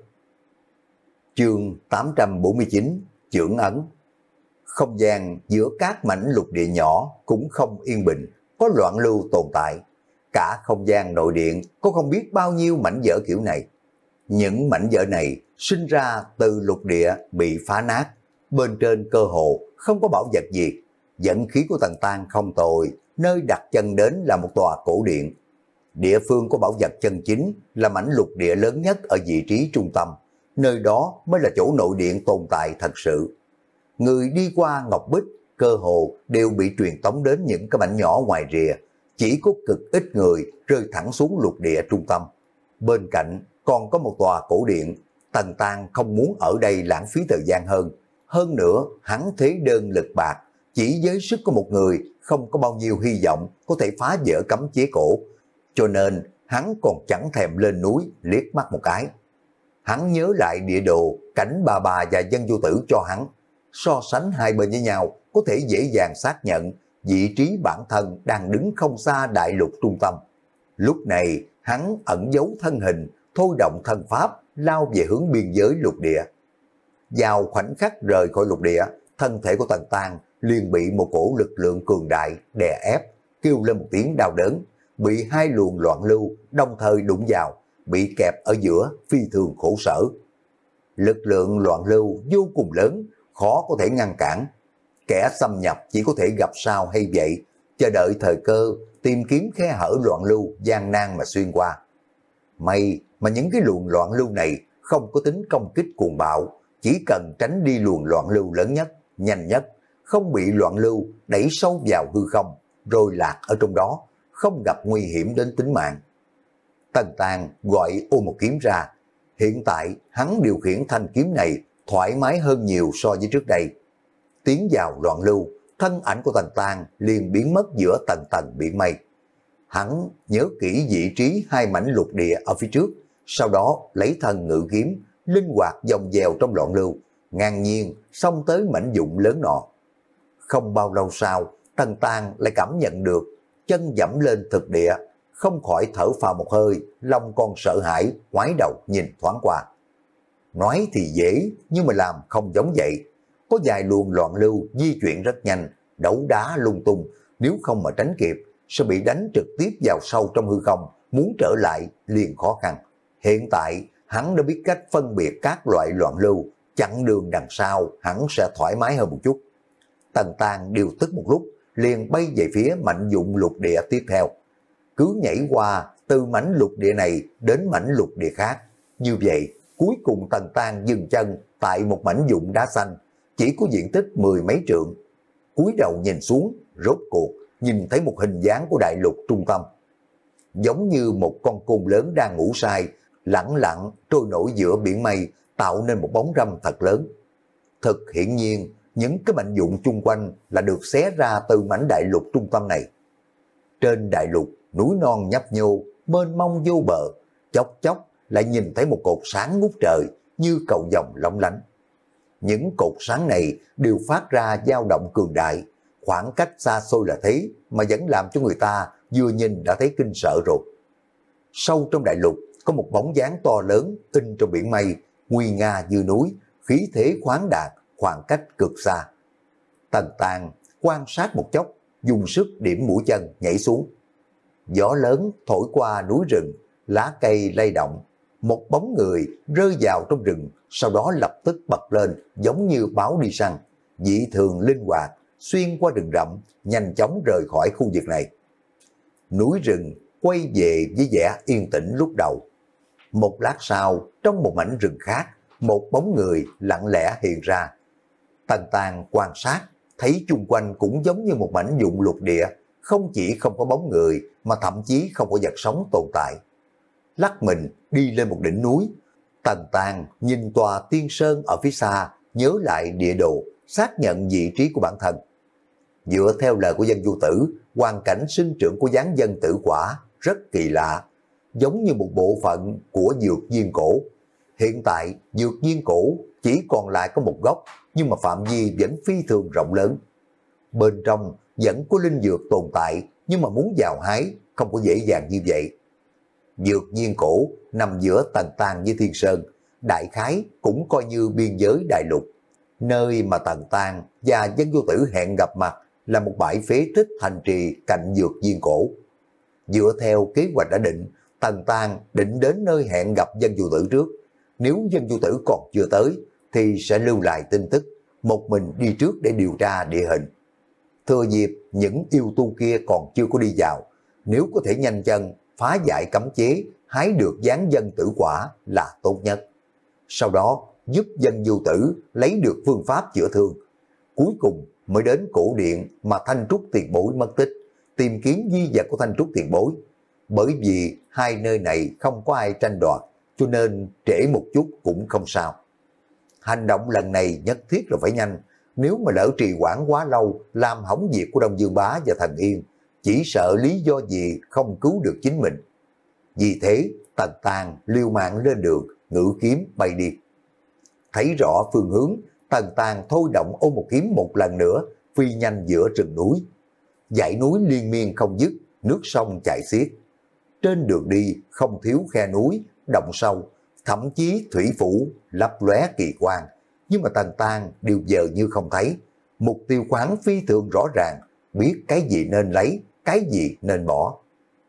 Chương tám trăm bốn mươi chín, Chưởng ấn. Không gian giữa các mảnh lục địa nhỏ cũng không yên bình, có loạn lưu tồn tại. Cả không gian nội điện có không biết bao nhiêu mảnh vỡ kiểu này. Những mảnh vỡ này sinh ra từ lục địa bị phá nát, bên trên cơ hồ không có bảo vật gì. Dẫn khí của Tần Tang không tồi, nơi đặt chân đến là một tòa cổ điện. Địa phương có bảo vật chân chính là mảnh lục địa lớn nhất ở vị trí trung tâm, nơi đó mới là chỗ nội điện tồn tại thật sự. Người đi qua Ngọc Bích cơ hồ đều bị truyền tống đến những cái mảnh nhỏ ngoài rìa, chỉ có cực ít người rơi thẳng xuống lục địa trung tâm. Bên cạnh còn có một tòa cổ điện, Tần Tang không muốn ở đây lãng phí thời gian hơn. Hơn nữa hắn thế đơn lực bạc, chỉ với sức của một người không có bao nhiêu hy vọng có thể phá vỡ cấm chế cổ, cho nên hắn còn chẳng thèm lên núi liếc mắt một cái. Hắn nhớ lại địa đồ cảnh bà bà và dân vô tử cho hắn, so sánh hai bên với nhau có thể dễ dàng xác nhận vị trí bản thân đang đứng không xa đại lục trung tâm. Lúc này hắn ẩn giấu thân hình, thôi động thân pháp lao về hướng biên giới lục địa. Vào khoảnh khắc rời khỏi lục địa, thân thể của Tần Tang liền bị một cổ lực lượng cường đại đè ép, kêu lên một tiếng đau đớn, bị hai luồng loạn lưu đồng thời đụng vào, bị kẹp ở giữa phi thường khổ sở. Lực lượng loạn lưu vô cùng lớn, khó có thể ngăn cản. Kẻ xâm nhập chỉ có thể gặp sao hay vậy, chờ đợi thời cơ, tìm kiếm khe hở loạn lưu gian nan mà xuyên qua. May mà những cái luồng loạn lưu này không có tính công kích cuồng bạo, chỉ cần tránh đi luồng loạn lưu lớn nhất, nhanh nhất, không bị loạn lưu đẩy sâu vào hư không, rồi lạc ở trong đó, không gặp nguy hiểm đến tính mạng. Tần Tang gọi ô một kiếm ra. Hiện tại hắn điều khiển thanh kiếm này thoải mái hơn nhiều so với trước đây. Tiến vào loạn lưu, thân ảnh của Tần Tang liền biến mất giữa tầng tầng biển mây. Hắn nhớ kỹ vị trí hai mảnh lục địa ở phía trước, sau đó lấy thân ngự kiếm, linh hoạt dòng dèo trong loạn lưu, ngang nhiên xông tới mảnh vụn lớn nọ. Không bao lâu sau, Tần Tàng lại cảm nhận được chân dẫm lên thực địa, không khỏi thở phào một hơi, lòng còn sợ hãi, ngoái đầu nhìn thoáng qua. Nói thì dễ, nhưng mà làm không giống vậy. Có vài luồng loạn lưu di chuyển rất nhanh, đấu đá lung tung, nếu không mà tránh kịp, sẽ bị đánh trực tiếp vào sâu trong hư không, muốn trở lại liền khó khăn. Hiện tại, hắn đã biết cách phân biệt các loại loạn lưu, chặn đường đằng sau, hắn sẽ thoải mái hơn một chút. Tần Tàng điều tức một lúc, liền bay về phía mảnh dụng lục địa tiếp theo. Cứ nhảy qua từ mảnh lục địa này đến mảnh lục địa khác. Như vậy, cuối cùng Tần Tàng dừng chân tại một mảnh dụng đá xanh, chỉ có diện tích mười mấy trượng. Cúi đầu nhìn xuống, rốt cuộc, nhìn thấy một hình dáng của đại lục trung tâm. Giống như một con côn lớn đang ngủ say, lẳng lặng trôi nổi giữa biển mây, tạo nên một bóng râm thật lớn. Thực hiển nhiên, những cái mảnh dụng chung quanh là được xé ra từ mảnh đại lục trung tâm này. Trên đại lục, núi non nhấp nhô, mênh mông vô bờ, chốc chốc lại nhìn thấy một cột sáng ngút trời như cầu vồng lóng lánh. Những cột sáng này đều phát ra dao động cường đại, khoảng cách xa xôi là thế mà vẫn làm cho người ta vừa nhìn đã thấy kinh sợ rồi. Sâu trong đại lục có một bóng dáng to lớn in trong biển mây, nguy nga như núi, khí thế khoáng đạt, khoảng cách cực xa. Tần Tàng quan sát một chốc, dùng sức điểm mũi chân nhảy xuống. Gió lớn thổi qua núi rừng, lá cây lay động, một bóng người rơi vào trong rừng, sau đó lập tức bật lên giống như báo đi săn, dị thường linh hoạt, xuyên qua rừng rậm, nhanh chóng rời khỏi khu vực này. Núi rừng quay về với vẻ yên tĩnh lúc đầu. Một lát sau, trong một mảnh rừng khác, một bóng người lặng lẽ hiện ra. Tần Tàng quan sát, thấy chung quanh cũng giống như một mảnh dụng lục địa, không chỉ không có bóng người mà thậm chí không có vật sống tồn tại. Lắc mình đi lên một đỉnh núi, Tần Tàng nhìn tòa tiên sơn ở phía xa, nhớ lại địa đồ, xác nhận vị trí của bản thân. Dựa theo lời của dân du tử, hoàn cảnh sinh trưởng của gián dân tử quả rất kỳ lạ, giống như một bộ phận của dược viên cổ. Hiện tại, dược viên cổ chỉ còn lại có một góc, nhưng mà phạm vi vẫn phi thường rộng lớn. Bên trong vẫn có linh dược tồn tại, nhưng mà muốn vào hái không có dễ dàng như vậy. Dược viên cổ nằm giữa Tần Tàng với Thiên Sơn, đại khái cũng coi như biên giới đại lục. Nơi mà Tần Tàng và dân vô tử hẹn gặp mặt là một bãi phế tích thành trì cạnh dược viên cổ. Dựa theo kế hoạch đã định, Tần Tàng định đến nơi hẹn gặp dân vô tử trước. Nếu dân vô tử còn chưa tới, thì sẽ lưu lại tin tức, một mình đi trước để điều tra địa hình. Thừa dịp những yêu tu kia còn chưa có đi vào, nếu có thể nhanh chân phá giải cấm chế, hái được gián dân tử quả là tốt nhất. Sau đó giúp dân vô tử lấy được phương pháp chữa thương. Cuối cùng mới đến cổ điện mà Thanh Trúc tiền bối mất tích, tìm kiếm di vật của Thanh Trúc tiền bối. Bởi vì hai nơi này không có ai tranh đoạt, cho nên trễ một chút cũng không sao. Hành động lần này nhất thiết là phải nhanh, nếu mà lỡ trì hoãn quá lâu, làm hỏng việc của Đông Dương Bá và Thần Yên, chỉ sợ lý do gì không cứu được chính mình. Vì thế, Tần Tàng liều mạng lên đường, ngự kiếm bay đi. Thấy rõ phương hướng, Tần Tàng thôi động ôm một kiếm một lần nữa, phi nhanh giữa rừng núi. Dãy núi liên miên không dứt, nước sông chảy xiết. Trên đường đi không thiếu khe núi, động sâu, thậm chí thủy phủ lấp lóe kỳ quang, nhưng mà Tần Tàng đều giờ như không thấy. Mục tiêu khoáng phi thường rõ ràng, biết cái gì nên lấy, cái gì nên bỏ.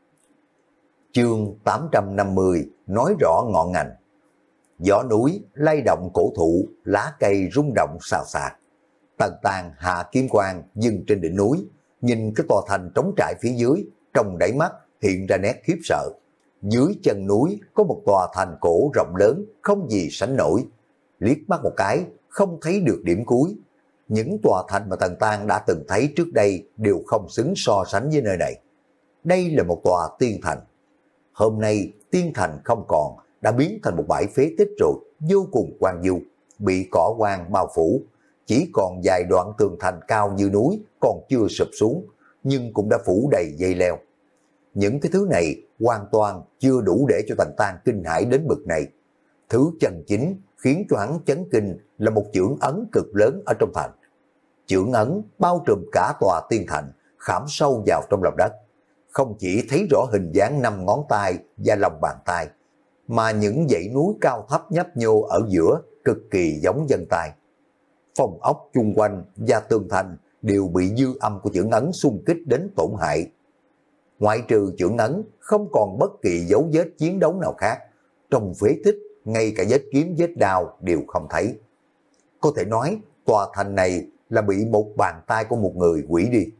Chương tám trăm năm mươi nói rõ ngọn ngành. Gió núi lay động cổ thụ, lá cây rung động xào xạc. Tần Tàng hạ kiếm quang dừng trên đỉnh núi, nhìn cái tòa thành trống trải phía dưới, trong đáy mắt hiện ra nét khiếp sợ. Dưới chân núi có một tòa thành cổ rộng lớn, không gì sánh nổi. Liếc mắt một cái, không thấy được điểm cuối. Những tòa thành mà Tần Tàng đã từng thấy trước đây đều không xứng so sánh với nơi này. Đây là một tòa tiên thành. Hôm nay tiên thành không còn, đã biến thành một bãi phế tích rồi, vô cùng hoang vu, bị cỏ hoang bao phủ. Chỉ còn vài đoạn tường thành cao như núi còn chưa sụp xuống, nhưng cũng đã phủ đầy dây leo. Những cái thứ này hoàn toàn chưa đủ để cho Tần Tàng kinh hãi đến bực này. Thứ chân chính khiến cho hắn chấn kinh là một chưởng ấn cực lớn ở trong thành. Chưởng ấn bao trùm cả tòa tiên thành, khảm sâu vào trong lòng đất. Không chỉ thấy rõ hình dáng năm ngón tay và lòng bàn tay, mà những dãy núi cao thấp nhấp nhô ở giữa cực kỳ giống dân tay. Phòng ốc chung quanh và tường thành đều bị dư âm của chưởng ấn xung kích đến tổn hại. Ngoại trừ chưởng ấn, không còn bất kỳ dấu vết chiến đấu nào khác. Trong phế tích, ngay cả vết kiếm vết đao đều không thấy. Có thể nói, tòa thành này là bị một bàn tay của một người hủy đi.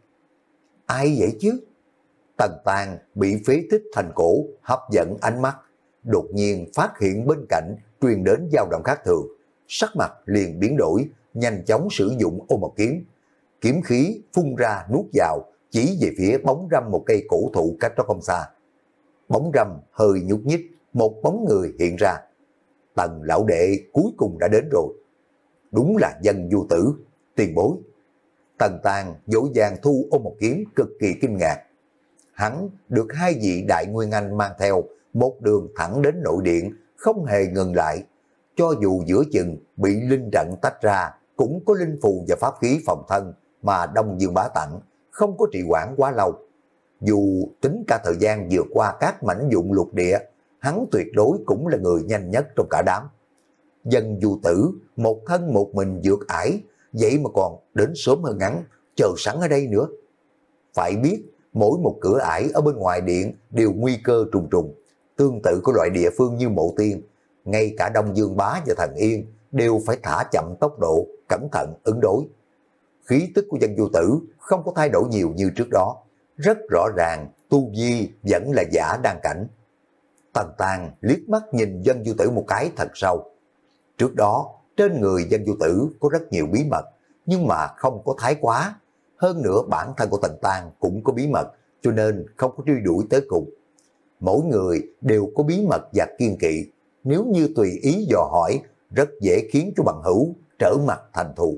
Ai vậy chứ? Tần Tàng bị phế tích thành cổ hấp dẫn ánh mắt, đột nhiên phát hiện bên cạnh truyền đến dao động khác thường, sắc mặt liền biến đổi, nhanh chóng sử dụng ô một kiếm. Kiếm khí phun ra nuốt vào, chỉ về phía bóng râm một cây cổ thụ cách đó không xa. Bóng râm hơi nhúc nhích, một bóng người hiện ra. Tần lão đệ cuối cùng đã đến rồi. Đúng là Dân Du Tử, tiền bối. Tần Tàng dỗ dàng thu ôm một kiếm, cực kỳ kinh ngạc. Hắn được hai vị đại nguyên anh mang theo, một đường thẳng đến nội điện, không hề ngừng lại. Cho dù giữa chừng bị linh trận tách ra, cũng có linh phù và pháp khí phòng thân mà Đông Dương Bá tặng, không có trì hoãn quá lâu. Dù tính cả thời gian vượt qua các mảnh vụn lục địa, hắn tuyệt đối cũng là người nhanh nhất trong cả đám. Dân Du Tử một thân một mình vượt ải, vậy mà còn đến sớm hơn ngắn, chờ sẵn ở đây nữa. Phải biết, mỗi một cửa ải ở bên ngoài điện đều nguy cơ trùng trùng. Tương tự của loại địa phương như Mộ Tiên, ngay cả Đông Dương Bá và Thần Yên đều phải thả chậm tốc độ, cẩn thận ứng đối. Khí tức của Dân Du Tử không có thay đổi nhiều như trước đó, rất rõ ràng tu vi vẫn là giả đan cảnh. Tần Tàng liếc mắt nhìn Dân Du Tử một cái thật sâu. Trước đó, trên người Dân Du Tử có rất nhiều bí mật, nhưng mà không có thái quá. Hơn nữa bản thân của Tần Tàng cũng có bí mật, cho nên không có truy đuổi tới cùng. Mỗi người đều có bí mật và kiên kỵ, nếu như tùy ý dò hỏi, rất dễ khiến cho bằng hữu trở mặt thành thù.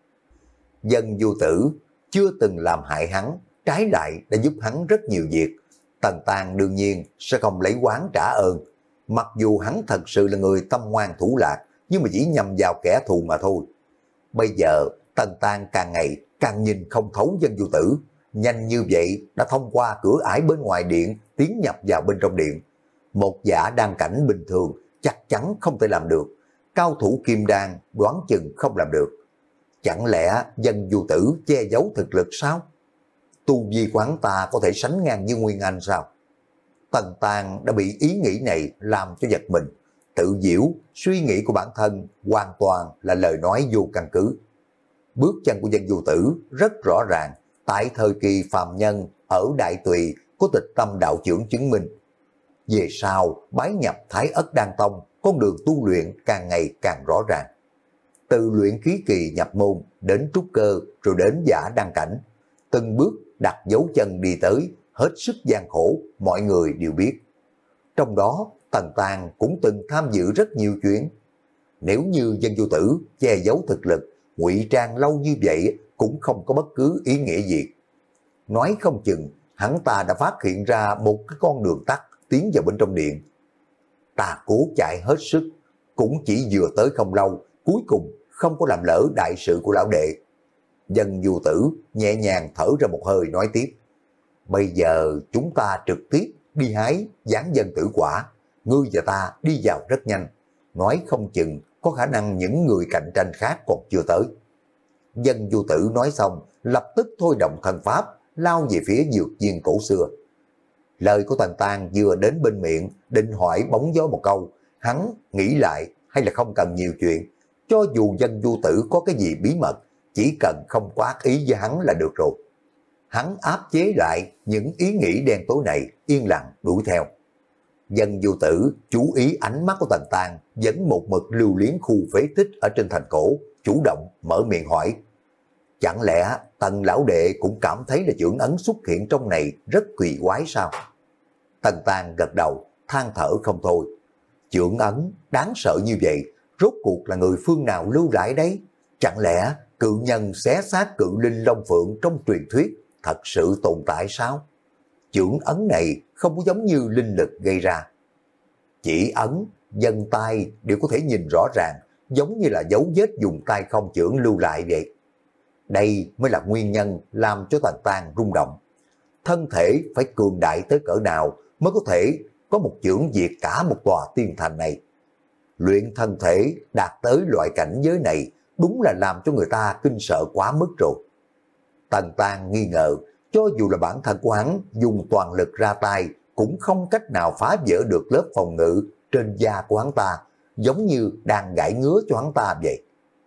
Dân Du Tử chưa từng làm hại hắn, trái lại đã giúp hắn rất nhiều việc. Tần Tàng đương nhiên sẽ không lấy oán trả ơn. Mặc dù hắn thật sự là người tâm ngoan thủ lạc, nhưng mà chỉ nhằm vào kẻ thù mà thôi. Bây giờ Tần Tàng càng ngày càng nhìn không thấu Dân Du Tử, nhanh như vậy đã thông qua cửa ải bên ngoài điện tiến nhập vào bên trong điện. Một giả đan cảnh bình thường chắc chắn không thể làm được, cao thủ kim đan đoán chừng không làm được. Chẳng lẽ Dân Du Tử che giấu thực lực sao? Tu vi của hắn ta có thể sánh ngang như Nguyên Anh sao? Tần Tàng đã bị ý nghĩ này làm cho giật mình, tự diễu, suy nghĩ của bản thân hoàn toàn là lời nói vô căn cứ. Bước chân của Dân Du Tử rất rõ ràng, tại thời kỳ phàm nhân ở Đại Tùy có Tịch Tâm đạo trưởng chứng minh. Về sau bái nhập Thái Ất Đan Tông, con đường tu luyện càng ngày càng rõ ràng. Từ luyện khí kỳ nhập môn đến trúc cơ rồi đến giả đan cảnh, từng bước đặt dấu chân đi tới, hết sức gian khổ, mọi người đều biết. Trong đó Tần Tàng cũng từng tham dự rất nhiều chuyện. Nếu như Dân Du Tử che giấu thực lực, ngụy trang lâu như vậy cũng không có bất cứ ý nghĩa gì. Nói không chừng hắn ta đã phát hiện ra một cái con đường tắt tiến vào bên trong điện. Ta cố chạy hết sức, cũng chỉ vừa tới không lâu, cuối cùng không có làm lỡ đại sự của lão đệ. Dân Du Tử nhẹ nhàng thở ra một hơi nói tiếp. Bây giờ chúng ta trực tiếp đi hái gián dân tử quả, ngươi và ta đi vào rất nhanh, nói không chừng có khả năng những người cạnh tranh khác còn chưa tới. Dân Du Tử nói xong, lập tức thôi động thần pháp, lao về phía dược viên cổ xưa. Lời của Tần Tàng vừa đến bên miệng, định hỏi bóng gió một câu, hắn nghĩ lại hay là không cần nhiều chuyện. Cho dù Dân Du Tử có cái gì bí mật, chỉ cần không quá ác ý với hắn là được rồi. Hắn áp chế lại những ý nghĩ đen tối này, yên lặng đuổi theo. Dân Du Tử chú ý ánh mắt của Tần Tàng, vẫn một mực lưu luyến khu phế tích ở trên thành cổ, chủ động mở miệng hỏi. Chẳng lẽ Tần lão đệ cũng cảm thấy là chưởng ấn xuất hiện trong này rất kỳ quái sao? Tần Tàng gật đầu, than thở không thôi. Chưởng ấn đáng sợ như vậy, rốt cuộc là người phương nào lưu lại đấy? Chẳng lẽ cự nhân xé xác cự linh Long Phượng trong truyền thuyết thật sự tồn tại sao? Chưởng ấn này không có giống như linh lực gây ra. Chỉ ấn, dân tay đều có thể nhìn rõ ràng, giống như là dấu vết dùng tay không chưởng lưu lại vậy. Đây mới là nguyên nhân làm cho Tần Tang rung động. Thân thể phải cường đại tới cỡ nào mới có thể có một chưởng diệt cả một tòa tiên thành này. Luyện thân thể đạt tới loại cảnh giới này đúng là làm cho người ta kinh sợ quá mức rồi. Tần Tang nghi ngờ, cho dù là bản thân của hắn dùng toàn lực ra tay cũng không cách nào phá vỡ được lớp phòng ngự trên da của hắn ta, giống như đang gãi ngứa cho hắn ta vậy.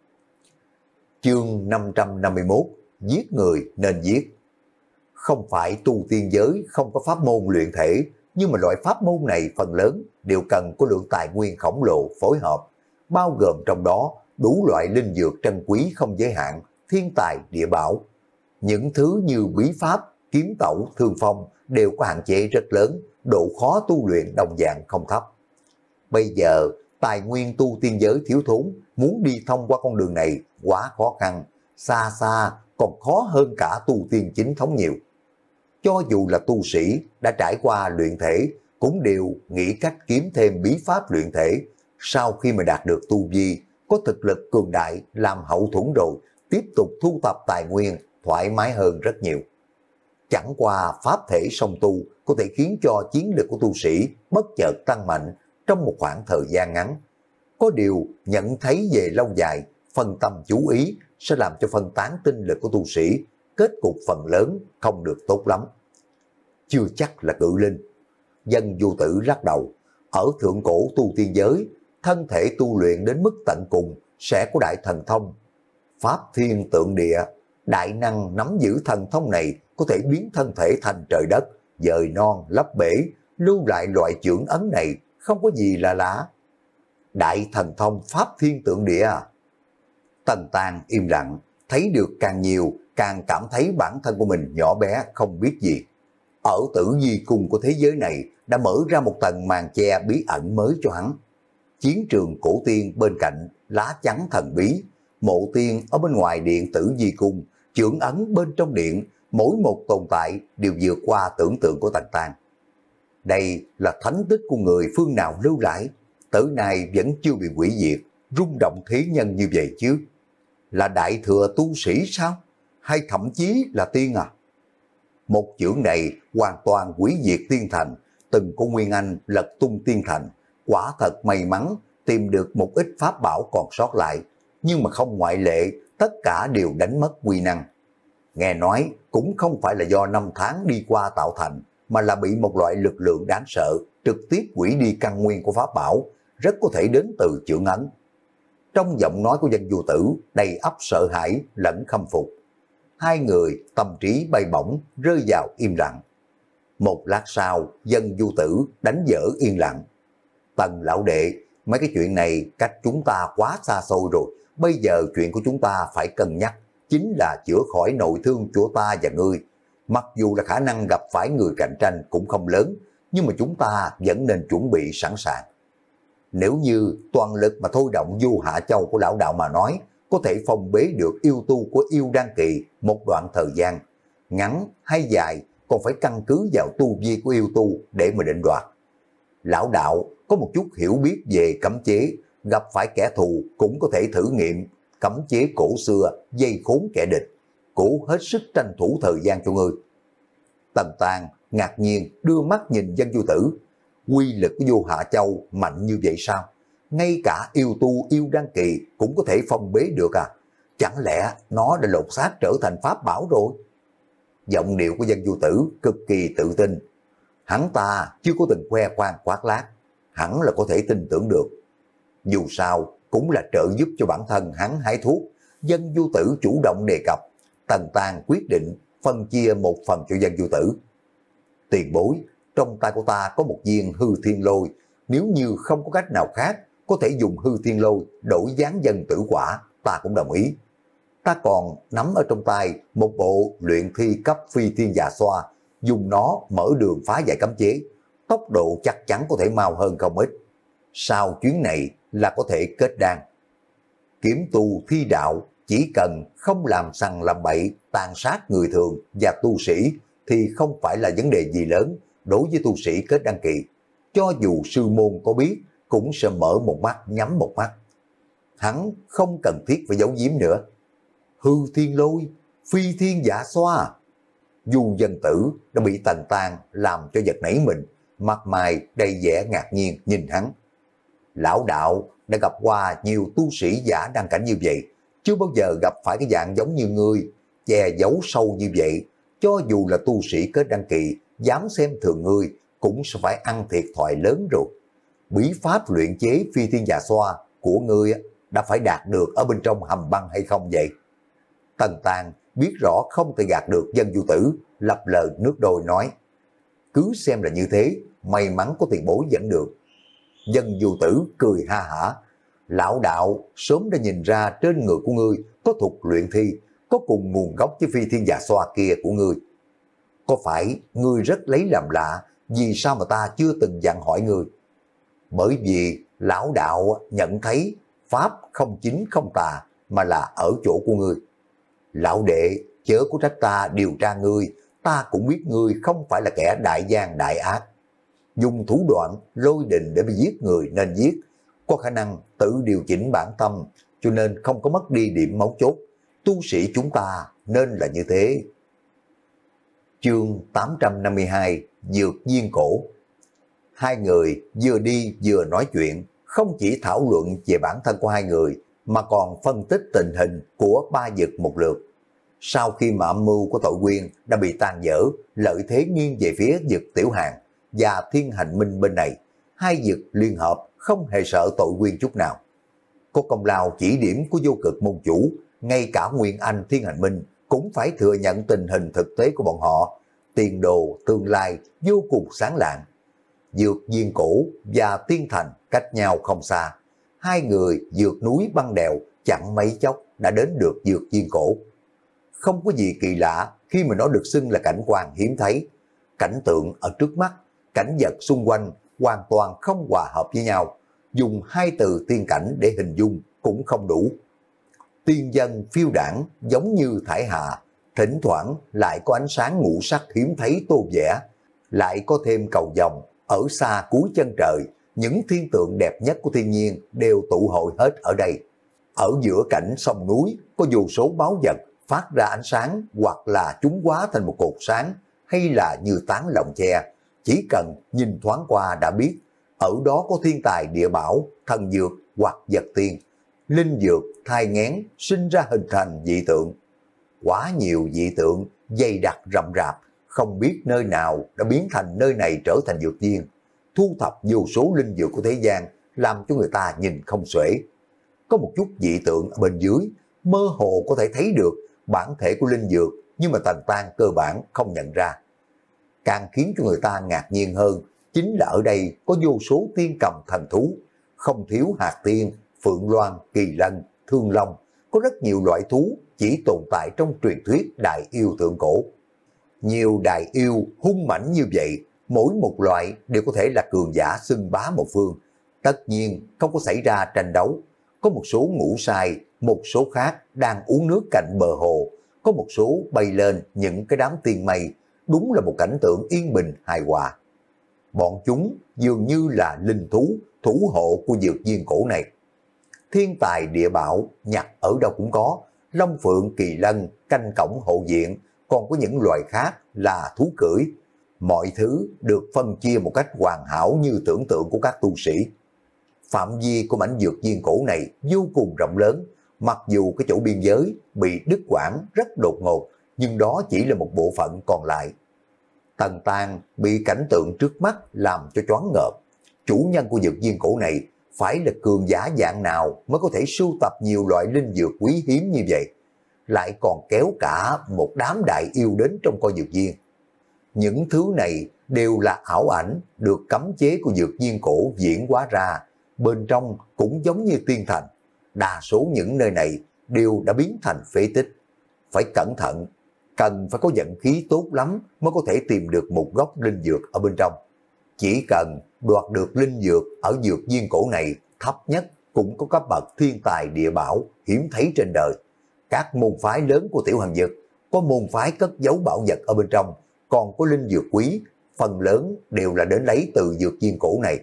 Chương năm trăm năm mươi mốt, giết người nên giết. Không phải tu tiên giới không có pháp môn luyện thể, nhưng mà loại pháp môn này phần lớn đều cần có lượng tài nguyên khổng lồ phối hợp, bao gồm trong đó đủ loại linh dược trân quý không giới hạn, thiên tài địa bảo. Những thứ như bí pháp, kiếm tẩu, thương phong đều có hạn chế rất lớn, độ khó tu luyện đồng dạng không thấp. Bây giờ, tài nguyên tu tiên giới thiếu thốn, muốn đi thông qua con đường này quá khó khăn, xa xa còn khó hơn cả tu tiên chính thống nhiều. Cho dù là tu sĩ đã trải qua luyện thể, cũng đều nghĩ cách kiếm thêm bí pháp luyện thể. Sau khi mà đạt được tu vi, có thực lực cường đại làm hậu thuẫn rồi, tiếp tục thu tập tài nguyên thoải mái hơn rất nhiều. Chẳng qua pháp thể song tu có thể khiến cho chiến lực của tu sĩ bất chợt tăng mạnh trong một khoảng thời gian ngắn. Có điều nhận thấy về lâu dài, phân tâm chú ý sẽ làm cho phân tán tinh lực của tu sĩ, kết cục phần lớn không được tốt lắm. Chưa chắc là cự linh. Dân vô tử lắc đầu, ở thượng cổ tu tiên giới, thân thể tu luyện đến mức tận cùng sẽ có đại thần thông. Pháp thiên tượng địa, đại năng nắm giữ thần thông này có thể biến thân thể thành trời đất, dời non lấp bể, lưu lại loại chưởng ấn này không có gì là lạ. Đại thần thông pháp thiên tượng địa à? Tần Tang im lặng, thấy được càng nhiều, càng cảm thấy bản thân của mình nhỏ bé không biết gì. Ở tử di cung của thế giới này đã mở ra một tầng màn che bí ẩn mới cho hắn. Chiến trường cổ tiên bên cạnh, lá chắn thần bí, mộ tiên ở bên ngoài điện tử di cung, chưởng ấn bên trong điện, mỗi một tồn tại đều vượt qua tưởng tượng của Tần Tang. Đây là thánh tích của người phương nào lưu lại, tới nay vẫn chưa bị hủy diệt, rung động thế nhân như vậy chứ. Là đại thừa tu sĩ sao? Hay thậm chí là tiên à? Một chưởng này hoàn toàn hủy diệt tiên thành, từng có Nguyên Anh lật tung tiên thành, quả thật may mắn tìm được một ít pháp bảo còn sót lại, nhưng mà không ngoại lệ, tất cả đều đánh mất quy năng. Nghe nói cũng không phải là do năm tháng đi qua tạo thành, mà là bị một loại lực lượng đáng sợ trực tiếp hủy đi căn nguyên của pháp bảo, rất có thể đến từ chưởng ấn. Trong giọng nói của Dân Vô Tử đầy ắp sợ hãi lẫn khâm phục. Hai người tâm trí bay bổng rơi vào im lặng. Một lát sau, Dân Vô Tử đánh vỡ yên lặng. Tần lão đệ, mấy cái chuyện này cách chúng ta quá xa xôi rồi. Bây giờ chuyện của chúng ta phải cân nhắc, chính là chữa khỏi nội thương của ta và ngươi. Mặc dù là khả năng gặp phải người cạnh tranh cũng không lớn, nhưng mà chúng ta vẫn nên chuẩn bị sẵn sàng. Nếu như toàn lực mà thôi động Du Hạ Châu của lão đạo mà nói, có thể phong bế được yêu tu của yêu đan kỳ một đoạn thời gian. Ngắn hay dài còn phải căn cứ vào tu vi của yêu tu để mà định đoạt. Lão đạo có một chút hiểu biết về cấm chế, gặp phải kẻ thù cũng có thể thử nghiệm cấm chế cổ xưa dây khốn kẻ địch, cố hết sức tranh thủ thời gian cho ngươi. Tần Tang ngạc nhiên đưa mắt nhìn Dân Vô Tử, quy lực của Du Hạ Châu mạnh như vậy sao? Ngay cả yêu tu yêu đan kỳ cũng có thể phong bế được à? Chẳng lẽ nó đã lột xác trở thành pháp bảo rồi? Giọng điệu của Dân Vô Tử cực kỳ tự tin. Hắn ta chưa có từng khoe khoang khoác lác, hẳn là có thể tin tưởng được. Dù sao cũng là trợ giúp cho bản thân hắn hái thuốc. Dân Vô Tử chủ động đề cập, Tần Tang quyết định phân chia một phần cho Dân Vô Tử. Tiền bối, trong tay của ta có một viên hư thiên lôi, nếu như không có cách nào khác, có thể dùng hư thiên lôi đổi dáng dân tử quả, ta cũng đồng ý. Ta còn nắm ở trong tay một bộ luyện thi cấp phi thiên dạ xoa, dùng nó mở đường phá giải cấm chế, tốc độ chắc chắn có thể mau hơn không ít. Sau chuyến này là có thể kết đan. Kiếm tu thi đạo chỉ cần không làm sằng làm bậy, tàn sát người thường và tu sĩ thì không phải là vấn đề gì lớn đối với tu sĩ kết đan kỳ. Cho dù sư môn có biết cũng sẽ mở một mắt nhắm một mắt. Hắn không cần thiết phải giấu giếm nữa. hư thiên lôi, phi thiên giả xoa. Du Dân Tử đã bị Tần Tang làm cho giật nảy mình, mặt mày đầy vẻ ngạc nhiên nhìn hắn. Lão đạo đã gặp qua nhiều tu sĩ giả đăng cảnh như vậy, chưa bao giờ gặp phải cái dạng giống như ngươi, che giấu sâu như vậy. Cho dù là tu sĩ kết đăng kỳ, dám xem thường ngươi, cũng sẽ phải ăn thiệt thòi lớn rồi. Bí pháp luyện chế phi thiên giả xoa của ngươi đã phải đạt được ở bên trong hầm băng hay không vậy? Tần Tang biết rõ không thể gạt được Dân Du Tử, lập lờ nước đôi nói. Cứ xem là như thế, may mắn có tiền bối dẫn được. Dân Du Tử cười ha hả. Lão đạo sớm đã nhìn ra trên người của ngươi có thuộc luyện thi, có cùng nguồn gốc với phi thiên giả xoa kia của ngươi. Có phải ngươi rất lấy làm lạ, vì sao mà ta chưa từng dặn hỏi ngươi? Bởi vì lão đạo nhận thấy pháp không chính không tà, mà là ở chỗ của ngươi. Lão đệ chớ có trách ta điều tra ngươi, ta cũng biết ngươi không phải là kẻ đại gian đại ác. Dùng thủ đoạn lôi đình để mà giết người nên giết, có khả năng tự điều chỉnh bản tâm, cho nên không có mất đi điểm mấu chốt. Tu sĩ chúng ta nên là như thế. Chương tám trăm năm mươi hai, Dược Viên Cổ. Hai người vừa đi vừa nói chuyện, không chỉ thảo luận về bản thân của hai người, mà còn phân tích tình hình của ba dực một lượt. Sau khi mà âm mưu của Tội Quyên đã bị tan vỡ, lợi thế nghiêng về phía dực Tiểu Hàng và Thiên Hành Minh bên này, hai dực liên hợp không hề sợ Tội Quyên chút nào. Có công lao chỉ điểm của vô cực môn chủ, ngay cả Nguyên Anh Thiên Hành Minh cũng phải thừa nhận tình hình thực tế của bọn họ, tiền đồ tương lai vô cùng sáng lạng. Dược Viên Cổ và Tiên Thành cách nhau không xa, hai người vượt núi băng đèo, chẳng mấy chốc đã đến được Dược Viên Cổ. Không có gì kỳ lạ khi mà nó được xưng là cảnh quan hiếm thấy. Cảnh tượng ở trước mắt, cảnh vật xung quanh hoàn toàn không hòa hợp với nhau, dùng hai từ tiên cảnh để hình dung cũng không đủ. Tiên dân phiêu đảng giống như thải hạ, thỉnh thoảng lại có ánh sáng ngũ sắc hiếm thấy tô vẽ, lại có thêm cầu vồng ở xa cuối chân trời, những thiên tượng đẹp nhất của thiên nhiên đều tụ hội hết ở đây. Ở giữa cảnh sông núi có vô số báu vật phát ra ánh sáng, hoặc là chúng hóa thành một cột sáng, hay là như tán lồng tre. Chỉ cần nhìn thoáng qua đã biết, ở đó có thiên tài địa bảo, thần dược hoặc vật tiên. Linh dược thai nghén sinh ra hình thành dị tượng. Quá nhiều dị tượng dày đặc rậm rạp, không biết nơi nào đã biến thành nơi này trở thành dược viên. Thu thập vô số linh dược của thế gian, làm cho người ta nhìn không xuể. Có một chút dị tượng ở bên dưới, mơ hồ có thể thấy được bản thể của linh dược, nhưng mà Tần Tang cơ bản không nhận ra. Càng khiến cho người ta ngạc nhiên hơn, chính là ở đây có vô số tiên cầm thần thú, không thiếu hạt tiên, phượng loan, kỳ lân, thương long, có rất nhiều loại thú chỉ tồn tại trong truyền thuyết đại yêu thượng cổ. Nhiều đại yêu hung mãnh như vậy, mỗi một loại đều có thể là cường giả xưng bá một phương. Tất nhiên không có xảy ra tranh đấu. Có một số ngủ say, một số khác đang uống nước cạnh bờ hồ, có một số bay lên những cái đám tiên mây. Đúng là một cảnh tượng yên bình hài hòa. Bọn chúng dường như là linh thú, thủ hộ của dược viên cổ này. Thiên tài địa bảo nhặt ở đâu cũng có, long phượng kỳ lân, canh cổng hộ diện, còn có những loài khác là thú cưỡi. Mọi thứ được phân chia một cách hoàn hảo như tưởng tượng của các tu sĩ. Phạm vi của mảnh dược viên cổ này vô cùng rộng lớn, mặc dù cái chỗ biên giới bị đứt quãng rất đột ngột, nhưng đó chỉ là một bộ phận còn lại. Tần Tang bị cảnh tượng trước mắt làm cho choáng ngợp. Chủ nhân của dược viên cổ này phải là cường giả dạng nào mới có thể sưu tập nhiều loại linh dược quý hiếm như vậy, lại còn kéo cả một đám đại yêu đến trong coi dược viên. Những thứ này đều là ảo ảnh được cấm chế của dược viên cổ diễn hóa ra, bên trong cũng giống như tiên thành. Đa số những nơi này đều đã biến thành phế tích. Phải cẩn thận, cần phải có vận khí tốt lắm mới có thể tìm được một gốc linh dược ở bên trong. Chỉ cần đoạt được linh dược ở dược viên cổ này, thấp nhất cũng có cấp bậc thiên tài địa bảo hiếm thấy trên đời. Các môn phái lớn của Tiểu Hằng Dực có môn phái cất giấu bảo vật ở bên trong, còn có linh dược quý, phần lớn đều là đến lấy từ dược viên cổ này.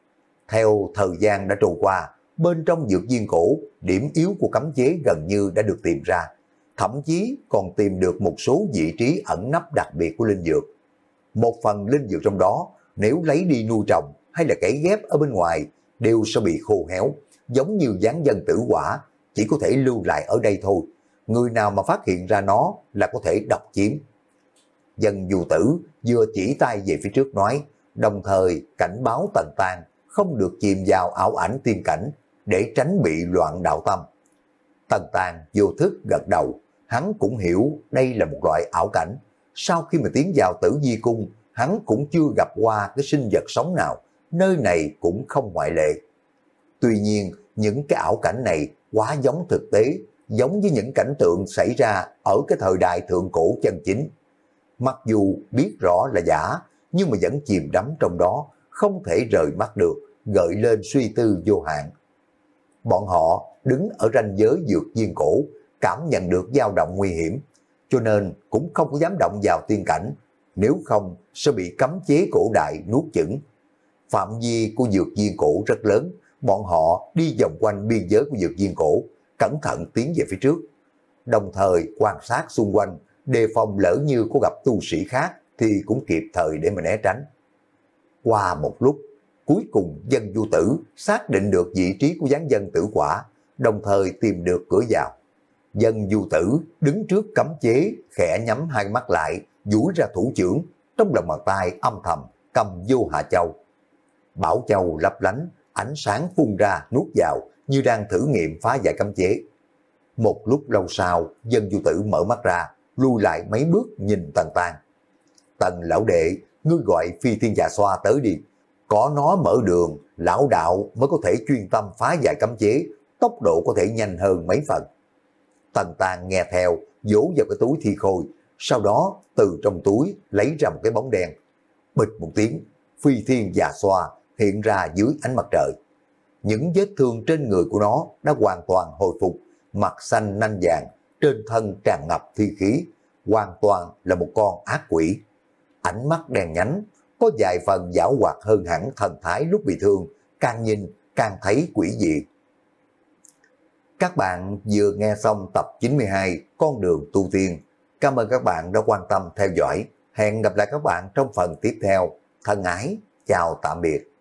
Theo thời gian đã trôi qua, bên trong dược viên cổ, điểm yếu của cấm chế gần như đã được tìm ra. thậm chí còn tìm được một số vị trí ẩn nấp đặc biệt của linh dược. Một phần linh dược trong đó, nếu lấy đi nuôi trồng hay là cấy ghép ở bên ngoài, đều sẽ bị khô héo, giống như gián dân tử quả, chỉ có thể lưu lại ở đây thôi. Người nào mà phát hiện ra nó là có thể độc chiếm. Dân Du Tử vừa chỉ tay về phía trước nói, đồng thời cảnh báo Tần Tang không được chìm vào ảo ảnh tiên cảnh để tránh bị loạn đạo tâm. Tần Tang vô thức gật đầu, hắn cũng hiểu đây là một loại ảo cảnh. Sau khi mà tiến vào Tử Vi Cung, hắn cũng chưa gặp qua cái sinh vật sống nào, nơi này cũng không ngoại lệ. Tuy nhiên, những cái ảo cảnh này quá giống thực tế, giống với những cảnh tượng xảy ra ở cái thời đại thượng cổ chân chính. Mặc dù biết rõ là giả, nhưng mà vẫn chìm đắm trong đó, không thể rời mắt được, gợi lên suy tư vô hạn. Bọn họ đứng ở ranh giới dược viên cổ, cảm nhận được dao động nguy hiểm, cho nên cũng không có dám động vào tiên cảnh, nếu không sẽ bị cấm chế cổ đại nuốt chửng. Phạm vi của dược viên cổ rất lớn, bọn họ đi vòng quanh biên giới của dược viên cổ, cẩn thận tiến về phía trước, đồng thời quan sát xung quanh, đề phòng lỡ như có gặp tu sĩ khác thì cũng kịp thời để mà né tránh. Qua một lúc, cuối cùng Dân Du Tử xác định được vị trí của gián dân tử quả, đồng thời tìm được cửa vào. Dân Du Tử đứng trước cấm chế, khẽ nhắm hai mắt lại, duỗi ra thủ trưởng, trong lòng bàn tay âm thầm cầm vô Hạ Châu. Bảo Châu lấp lánh, ánh sáng phun ra nuốt vào như đang thử nghiệm phá giải cấm chế. Một lúc lâu sau, Dân Du Tử mở mắt ra, lui lại mấy bước nhìn Tần Tang. Tần lão đệ, ngươi gọi Phi Thiên Dạ Xoa tới đi. Có nó mở đường, lão đạo mới có thể chuyên tâm phá giải cấm chế, tốc độ có thể nhanh hơn mấy phần. Tần Tang nghe theo, vỗ vào cái túi thi khôi, sau đó từ trong túi lấy ra một cái bóng đen. Bịch một tiếng, Phi Thiên Dạ Xoa hiện ra dưới ánh mặt trời. Những vết thương trên người của nó đã hoàn toàn hồi phục, mặt xanh nanh vàng, trên thân tràn ngập thi khí, hoàn toàn là một con ác quỷ. Ánh mắt đen nhánh, có vài phần giảo hoạt hơn hẳn thần thái lúc bị thương, càng nhìn càng thấy quỷ dị. Các bạn vừa nghe xong tập chín mươi hai Con đường tu tiên. Cảm ơn các bạn đã quan tâm theo dõi. Hẹn gặp lại các bạn trong phần tiếp theo. Thân ái, chào tạm biệt.